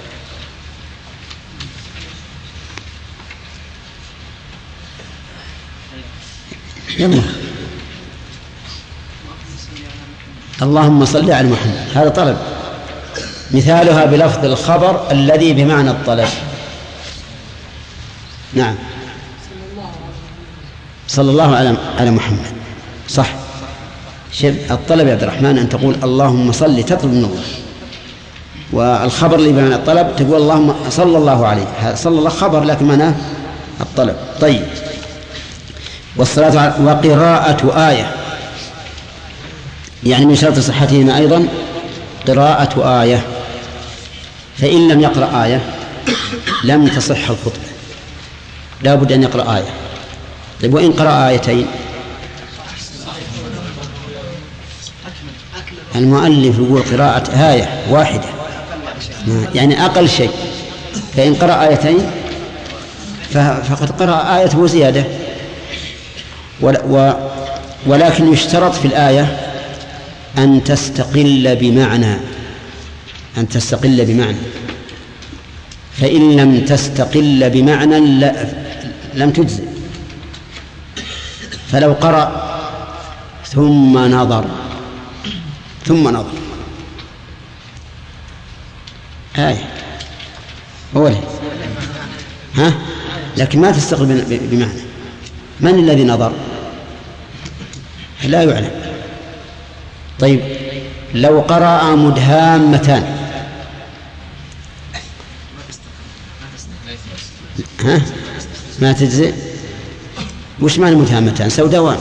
يلا، اللهم صل على محمد، هذا طلب. مثالها بلفظ الخبر الذي بمعنى الطلب. نعم، صلى الله على على محمد، صح. شوف، الطلب يا عبد الرحمن أن تقول اللهم صل، تطلب من الله، والخبر اللي بمعنى الطلب تقول اللهم صلى الله عليه. صلى الله خبر لكن معناه الطلب. طيب، والصلاة وقراءة آية، يعني من شرط صحتهما أيضا قراءة آية، فإن لم يقرأ آية لم تصح الخطبة، لا بد أن يقرأ آية. طيب، وإن قرأ آيتين؟ المؤلف يقول قراءة آية واحدة، يعني أقل شيء، فإن قرأ آيتين فقد قرأ آية وزيادة. ولكن يشترط في الآية أن تستقل بمعنى أن تستقل بمعنى فإن لم تستقل بمعنى لم تجزئ. فلو قرأ ثم نظر ثم نظر آية أولا، ها، لكن ما تستقل بمعنى. من الذي نظر؟ لا يعلم. طيب، لو قرأ مدهامتان، ها، ما تجزئ. وش معنى مدهامتان؟ سوداوان.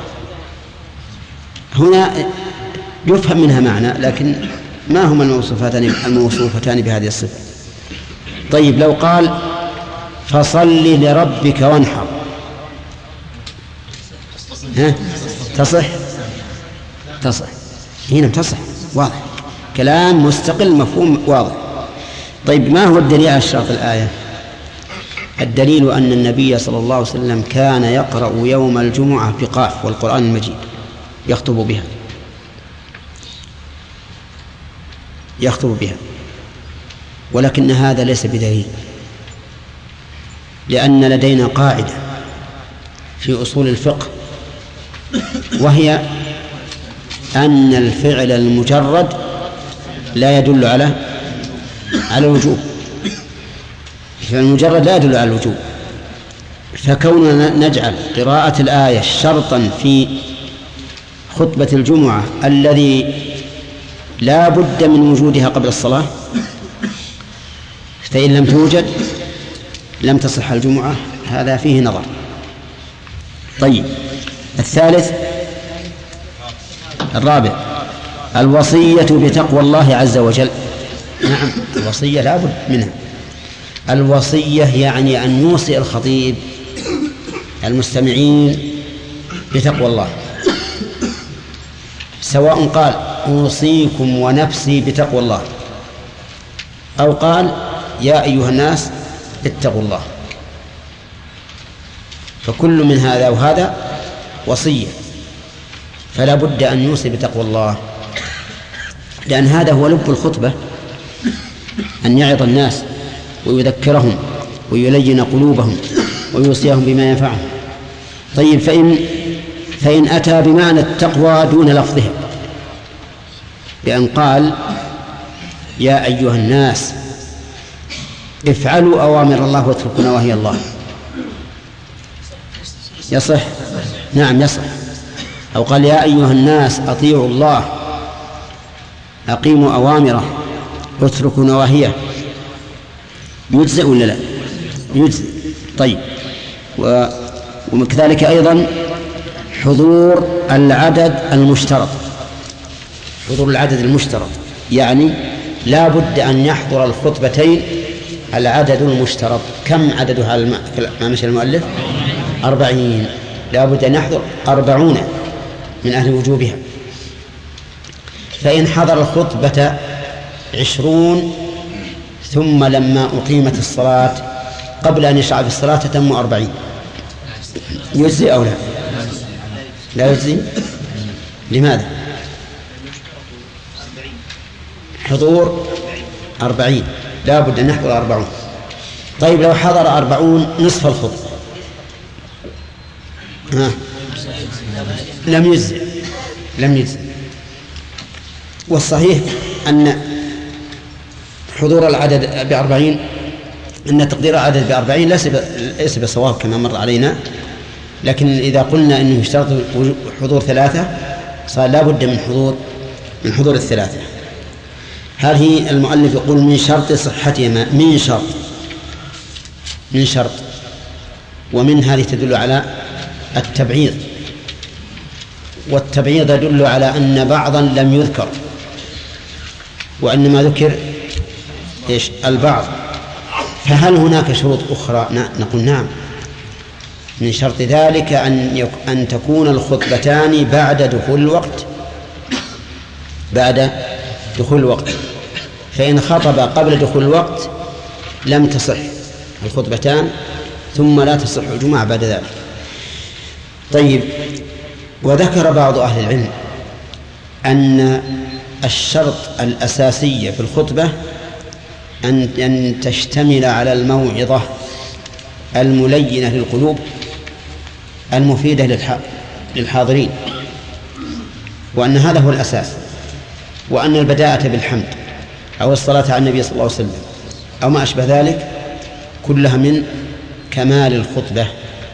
هنا يفهم منها معنى، لكن ما هما الموصوفتان الموصوفتان بهذه الصفة؟ طيب، لو قال فصل لربك وانحر، ها، تصح؟ تصح هنا تصح، واضح، كلام مستقل، مفهوم واضح. طيب، ما هو الدليل على اشتراط الآية؟ الدليل أن النبي صلى الله عليه وسلم كان يقرأ يوم الجمعة بقاف والقرآن المجيد، يخطب بها يخطب بها ولكن هذا ليس بدليل، لأن لدينا قاعدة في أصول الفقه، وهي أن الفعل المجرد لا يدل على على الوجوب. الفعل المجرد لا يدل على الوجوب، فكوننا نجعل قراءة الآية شرطا في خطبة الجمعة الذي لا بد من وجودها قبل الصلاة، فإن لم توجد لم تصح الجمعة، هذا فيه نظر. طيب، الثالث الرابع الوصية بتقوى الله عز وجل. نعم، الوصية لا بد منها. الوصية يعني أن يوصي الخطيب المستمعين بتقوى الله، سواء قال أوصيكم ونفسي بتقوى الله، أو قال يا أيها الناس اتقوا الله، فكل من هذا وهذا وصية، فلا بد أن يوصي بتقوى الله، لأن هذا هو لب الخطبة، أن يعظ الناس ويذكرهم ويلين قلوبهم ويوصيهم بما ينفعهم. طيب، فإن فإن أتى بمعنى التقوى دون لفظها، بأن قال يا أيها الناس افعلوا أوامر الله واتركوا نواهي الله، يصح؟ نعم يصح. أو قال يا أيها الناس أطيعوا الله أقيموا أوامره واتركوا نواهيه، يجزئ ولا لا؟ يجزئ. طيب، وكذلك أيضا حضور العدد المشترط، حضور العدد المشترط يعني لا بد أن يحضر الخطبتين العدد المشترط. كم عددها على ماشي المؤلف؟ أربعين، لا بد أن يحضر أربعون من أهل وجوبها. فإن حضر الخطبة عشرون ثم لما أقيمت الصلاة قبل أن يشرع في الصلاة تم أربعين، يجزي أو لا؟ لا يجزي. لماذا؟ حضور أربعين، لا بد أن يحضر أربعون. طيب، لو حضر أربعون نصف الخطبة ها. لم يجزي لم يجزي والصحيح أن حضور العدد بأربعين، أن تقدير العدد بأربعين ليس بصواب كما مر علينا، لكن إذا قلنا أنه يشترط حضور ثلاثة صار لا بد من حضور من حضور الثلاثة. هذه المؤلف يقول من شرط صحتهما، من شرط من شرط ومن هذه تدل على التبعيض، والتبعيض يدل على أن بعضا لم يذكر وإنما ذكر إيش البعض. فهل هناك شروط أخرى؟ نقول نعم، من شرط ذلك أن أن تكون الخطبتان بعد دخول الوقت بعد دخول الوقت فإن خطب قبل دخول الوقت لم تصح الخطبتان، ثم لا تصح الجمعة بعد ذلك. طيب، وذكر بعض أهل العلم أن الشرط الأساسي في الخطبة أن أن تشتمل على الموعظة الملينة للقلوب المفيدة للحاضرين، وأن هذا هو الأساس، وأن البداءة بالحمد أو الصلاة على النبي صلى الله عليه وسلم أو ما أشبه ذلك كلها من كمال الخطبة،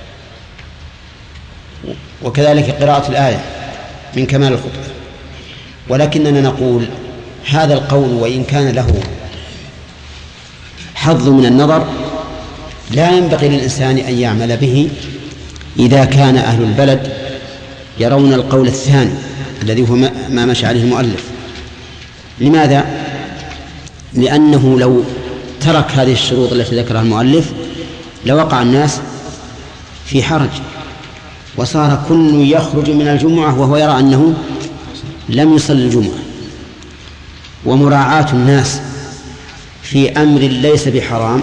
وكذلك قراءة الآية من كمال الخطبة. ولكننا نقول هذا القول وإن كان له حظ من النظر لا ينبغي للإنسان أن يعمل به إذا كان أهل البلد يرون القول الثاني الذي هو ما مشى عليه المؤلف. لماذا؟ لأنه لو ترك هذه الشروط التي ذكرها المؤلف لوقع الناس في حرج، وصار كل يخرج من الجمعة وهو يرى أنه لم يصلي الجمعة. ومراعاة الناس في أمر ليس بحرام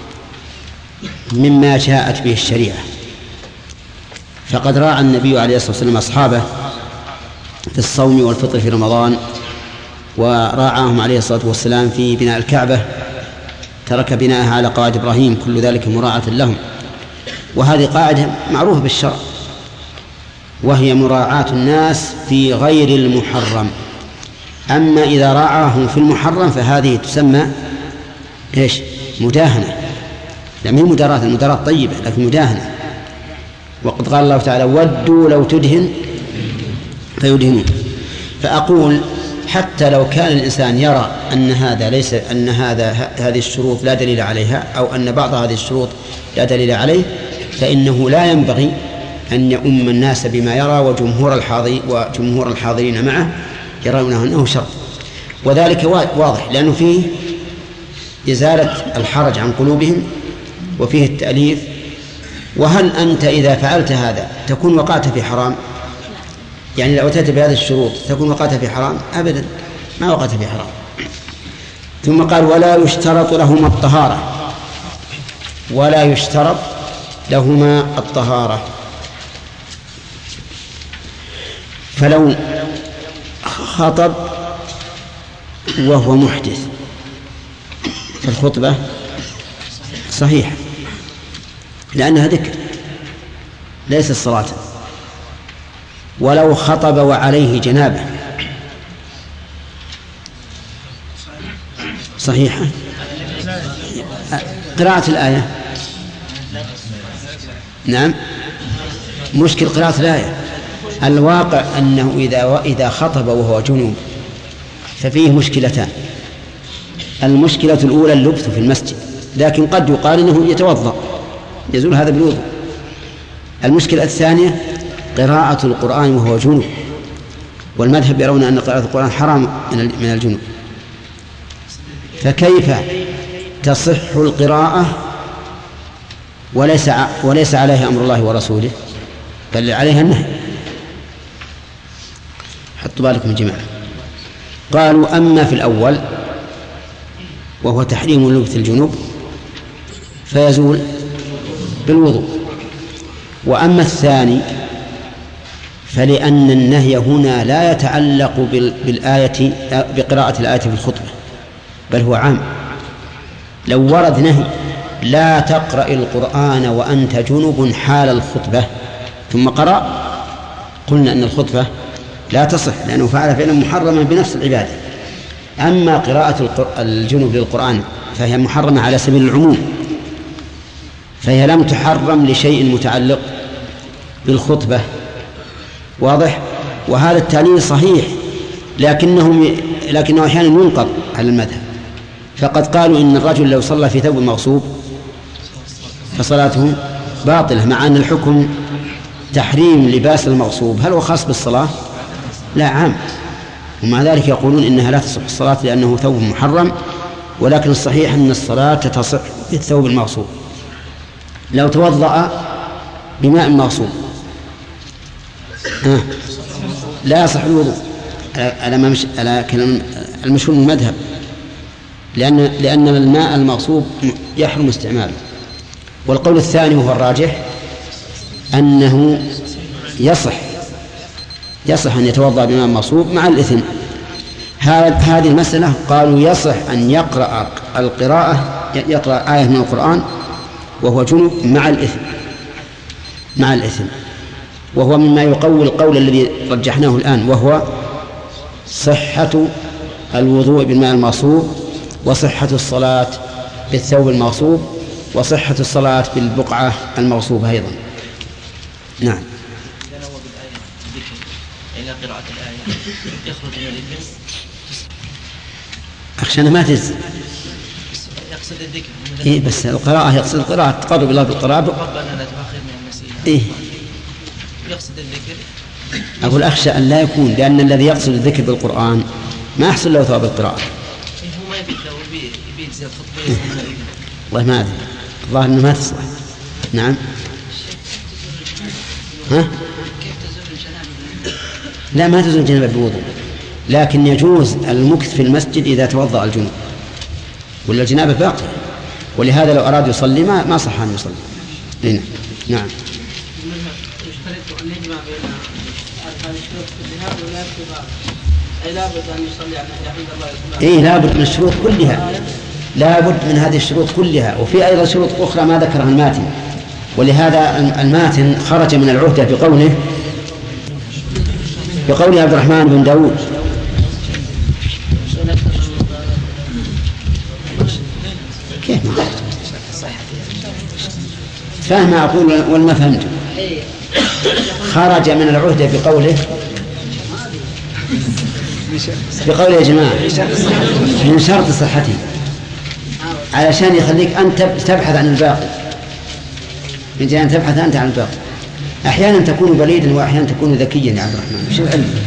مما جاءت به الشريعة، فقد راعى النبي عليه الصلاة والسلام أصحابه في الصوم والفطر في رمضان، وراعاهم عليه الصلاة والسلام في بناء الكعبة، ترك بناءها على قواعد إبراهيم، كل ذلك مراعاة لهم. وهذه قاعدة معروفة بالشرع، وهي مراعاة الناس في غير المحرم. أما إذا راعاهم في المحرم فهذه تسمى إيش؟ مداهنة. لم هي مداراة، المداراة طيبة لكن مداهنة. وقد قال الله تعالى ودوا لو تدهن فيدهنون. فأقول حتى لو كان الإنسان يرى أن هذا ليس أن هذا هذه الشروط لا دليل عليها، أو أن بعض هذه الشروط لا دليل عليه، فإنه لا ينبغي أن يؤم الناس بما يرى، وجمهور الحاضرين وجمهور الحاضرين معه يرون أنه شرط. وذلك واضح لأنه فيه إزالة الحرج عن قلوبهم وفيه التأليف. وهل أنت إذا فعلت هذا تكون وقعت في حرام؟ يعني لو أتيت بهذه الشروط تكون وقعت في حرام؟ أبدا، ما وقعت في حرام. ثم قال ولا يشترط لهما الطهارة، ولا يشترط لهما الطهارة. فلو خطب وهو محدث فالخطبة صحيحة لأنها ذكر ليس الصلاة. ولو خطب وعليه جنابة صحيحة. قراءة الآية نعم، مشكل قراءة الآية. الواقع أنه إذا إذا خطب وهو جنوب ففيه مشكلتان. المشكلة الأولى اللبث في المسجد، لكن قد يقال أنه يتوضأ يزول هذا بالوضوء. المشكلة الثانية قراءة القرآن وهو جنوب، والمذهب يرون أن قراءة القرآن حرام من الجنوب. فكيف تصح القراءة وليس وليس عليها أمر الله ورسوله، بل عليها النهي؟ حطوا بالكم يا جماعة. قالوا أما في الأول وهو تحريم لبث الجنوب فيزول بالوضوء، وأما الثاني فلأن النهي هنا لا يتعلق بالآية بقراءة الآية في الخطبة، بل هو عام. لو ورد نهي لا تقرأ القرآن وأنت جنب حال الخطبة ثم قرأ، قلنا أن الخطبة لا تصح لأنه فعل فعلا محرما بنفس العبادة. أما قراءة الجنب للقرآن فهي محرمة على سبيل العموم، فهي لم تحرم لشيء متعلق بالخطبة. واضح؟ وهذا التعليل صحيح، لكنهم لكنه أحيانا ينقض على المذهب. فقد قالوا إن الرجل لو صلى في ثوب مغصوب فصلاته باطلة، مع أن الحكم تحريم لباس المغصوب هل هو خاص بالصلاة؟ لا، عام. ومع ذلك يقولون إنها لا تصح الصلاة لأنه ثوب محرم، ولكن الصحيح أن الصلاة تصح بالثوب المغصوب. لو توضأ بماء مغصوب آه. لا يصح الوضوء على على كلام المشهور من المذهب، لأن لأن الماء المغصوب يحرم استعماله. والقول الثاني وهو الراجح أنه يصح يصح أن يتوضأ بماء مغصوب مع الإثم. هذه المسألة قالوا يصح أن يقرأ القراءة يقرأ آية من القرآن وهو جنب مع الإثم مع الإثم وهو مما يقوي القول الذي رجحناه الآن، وهو صحة الوضوء بالماء المغصوب وصحة الصلاة بالثوب المغصوب وصحة الصلاة بالبقعة المغصوبة أيضا. نعم. إلى قراءة الآية يخرج من الذكر. أخشى أنها ما تز. يقصد الذكر. إيه بس القراءة يقصد القراءة تقرب الله بالقراءة. ربنا لا تؤاخذنا إن نسينا. إيه. يقصد الذكر. أقول أخشى أن لا يكون، لأن الذي يقصد الذكر بالقرآن ما يحصل له ثواب القراءة. هو ما يبي يبي يبي يجزي الخطبة. والله ما أدري، الظاهر أنه ما تصلح. نعم. ها؟ لا، ما تزول الجنابة بالوضوء، لكن يجوز المكث في المسجد إذا توضأ الجنوب، ولا الجنابة باقية، ولهذا لو أراد يصلي ما ما صح أن يصلي. هنا. نعم. يشترط أن يجمع بين أركان الشروط كلها ولا يكتب أي لابد أن يصلي على عند الله سبحانه. إيه لابد من الشروط كلها، لابد من هذه الشروط كلها، وفي أيضا شروط أخرى ما ذكرها الماتن، ولهذا الماتن خرج من العهدة بقوله بقول عبد الرحمن بن داود كيف ما فهم أقول ولا ما فهمت؟ خرج من العهدة بقوله بقوله يا جماعة من شرط صحته، علشان يخليك أنت تبحث عن الباقي، من جهة أن تبحث أنت عن الباقي. أحيانا تكون بليدا وأحيانا تكون ذكيا يا عبد الرحمن، وش العلم؟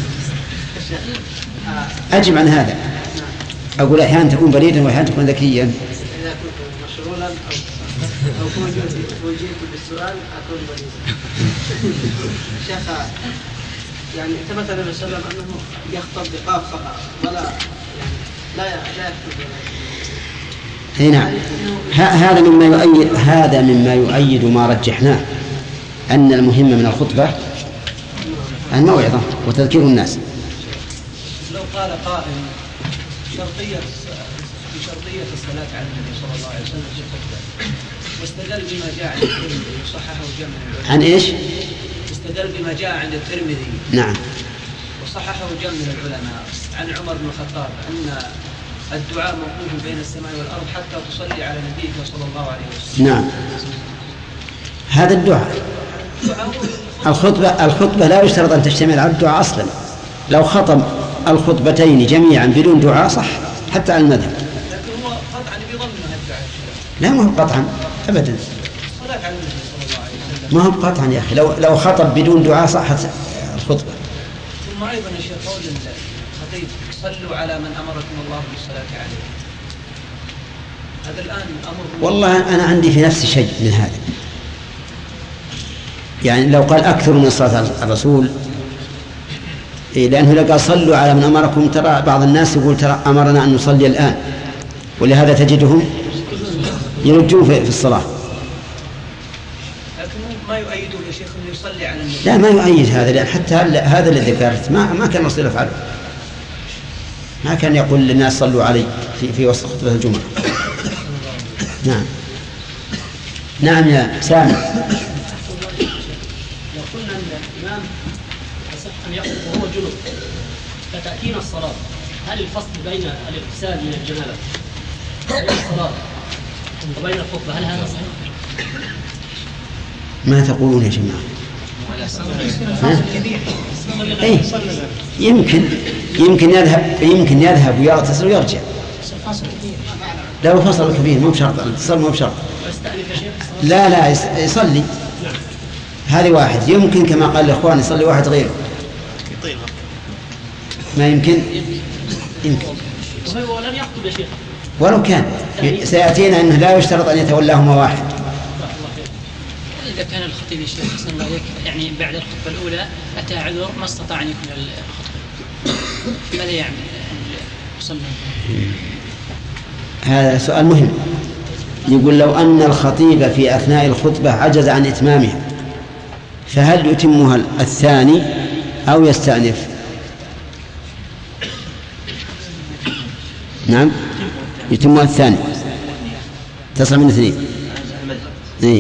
أجب عن هذا. أقول أحيانا تكون بليدا وأحيانا تكون ذكيا. إذا كنت مشغولا أو أو فوجئت بالسؤال أكون بليدا. شيخ يعني ثبت النبي صلى الله عليه وسلم أنه يخطب بقاف فقط ولا يعني لا لا يكتب. اي نعم. هذا مما يؤيد هذا مما يؤيد ما رجحناه، أن المهم من الخطبة الموعظة وتذكير الناس. لو قال قائل شرطية بشرطية الصلاة على النبي صلى الله عليه وسلم في الخطبة واستدل بما جاء عند الترمذي وصححه جمع العلماء. عن إيش؟ استدل بما جاء عند الترمذي. نعم. وصححه جمع العلماء عن عمر بن الخطاب أن الدعاء موقوف بين السماء والأرض حتى تصلي على نبيك صلى الله عليه وسلم. نعم. هذا الدعاء الخطبة الخطبة لا يشترط أن تشتمل على الدعاء أصلا. لو خطب الخطبتين جميعا بدون دعاء صح حتى على المذهب. لكن هو قطعا بيضمن الدعاء. لا ما هو قطعا أبدا. الصلاة على النبي صلى الله عليه وسلم. ما هو قطعا يا أخي. لو لو خطب بدون دعاء صحت الخطبة. ثم أيضا يا شيخ قول الخطيب صلوا على من أمركم الله بالصلاة عليه. هذا الآن أمر. والله أنا عندي في نفسي شيء من هذا. يعني لو قال أكثر من الصلاة على الرسول، لأنه لو قال صلوا على من أمركم، ترى بعض الناس يقول ترى أمرنا أن نصلي الآن، ولهذا تجدهم يرجون في الصلاة. لكن ما يؤيده يا شيخ أنه يصلي على النبي. لا ما يؤيد هذا، لأن حتى هذا الذي ذكرت ما ما كان الرسول يفعله. ما كان يقول للناس صلوا علي في في وسط خطبة الجمعة. نعم. نعم يا سامي. لو قلنا ان الامام يصح ان يخطب وهو جنوب فتاتينا الصلاه، هل الفصل بين الاغتسال من الجنابه وبين الصلاه وبين الخطبه هل هذا صحيح؟ ما تقولون يا جماعه؟ ايه يمكن يمكن يذهب يمكن يذهب ويغتسل ويرجع. لو فصل كبير مو بشرط، الاتصال مو بشرط. يستأنف يا شيخ؟ لا لا يص- يصلي. نعم. هذه واحد يمكن كما قال الإخوان يصلي واحد غيره. يطيل. ما يمكن؟ يمكن. وهو لم يخطب يا شيخ. ولو كان سيأتينا أنه لا يشترط أن يتولاهما واحد. إذا كان الخطيب يا شيخ أحسن الله عليك يعني بعد الخطبة الأولى أتى عذر ما استطاع أن يكمل الخطبة، ماذا يعمل؟ صلى هذا سؤال مهم. يقول لو أن الخطيب في أثناء الخطبة عجز عن إتمامها فهل يتمها الثاني أو يستأنف؟ نعم يتمها الثاني، تصل من اثنين. إيه؟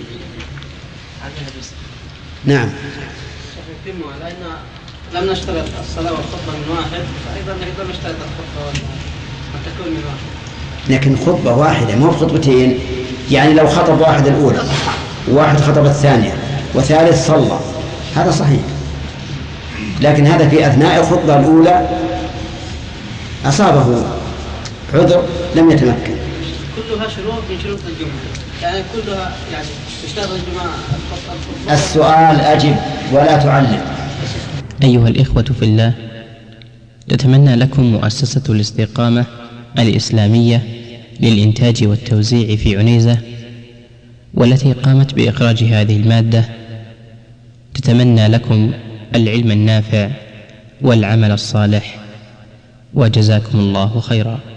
يتمها، نعم. لأن لم نشترط الصلاة والخطبة من واحد، فأيضا أيضا نشترط الخطبة أن تكون من واحد. لكن خطبة واحدة مو بخطبتين. يعني لو خطب واحد الأولى وواحد خطب الثانية وثالث صلى هذا صحيح، لكن هذا في أثناء الخطبة الأولى أصابه عذر لم يتمكن. كلها شروط من شروط الجمعة، يعني كلها يعني تشترط الجمعة. السؤال أجب ولا تعلم. أيها الإخوة في الله، تتمنى لكم مؤسسة الاستقامة الإسلامية للإنتاج والتوزيع في عنيزة والتي قامت بإخراج هذه المادة، تتمنى لكم العلم النافع والعمل الصالح، وجزاكم الله خيرا.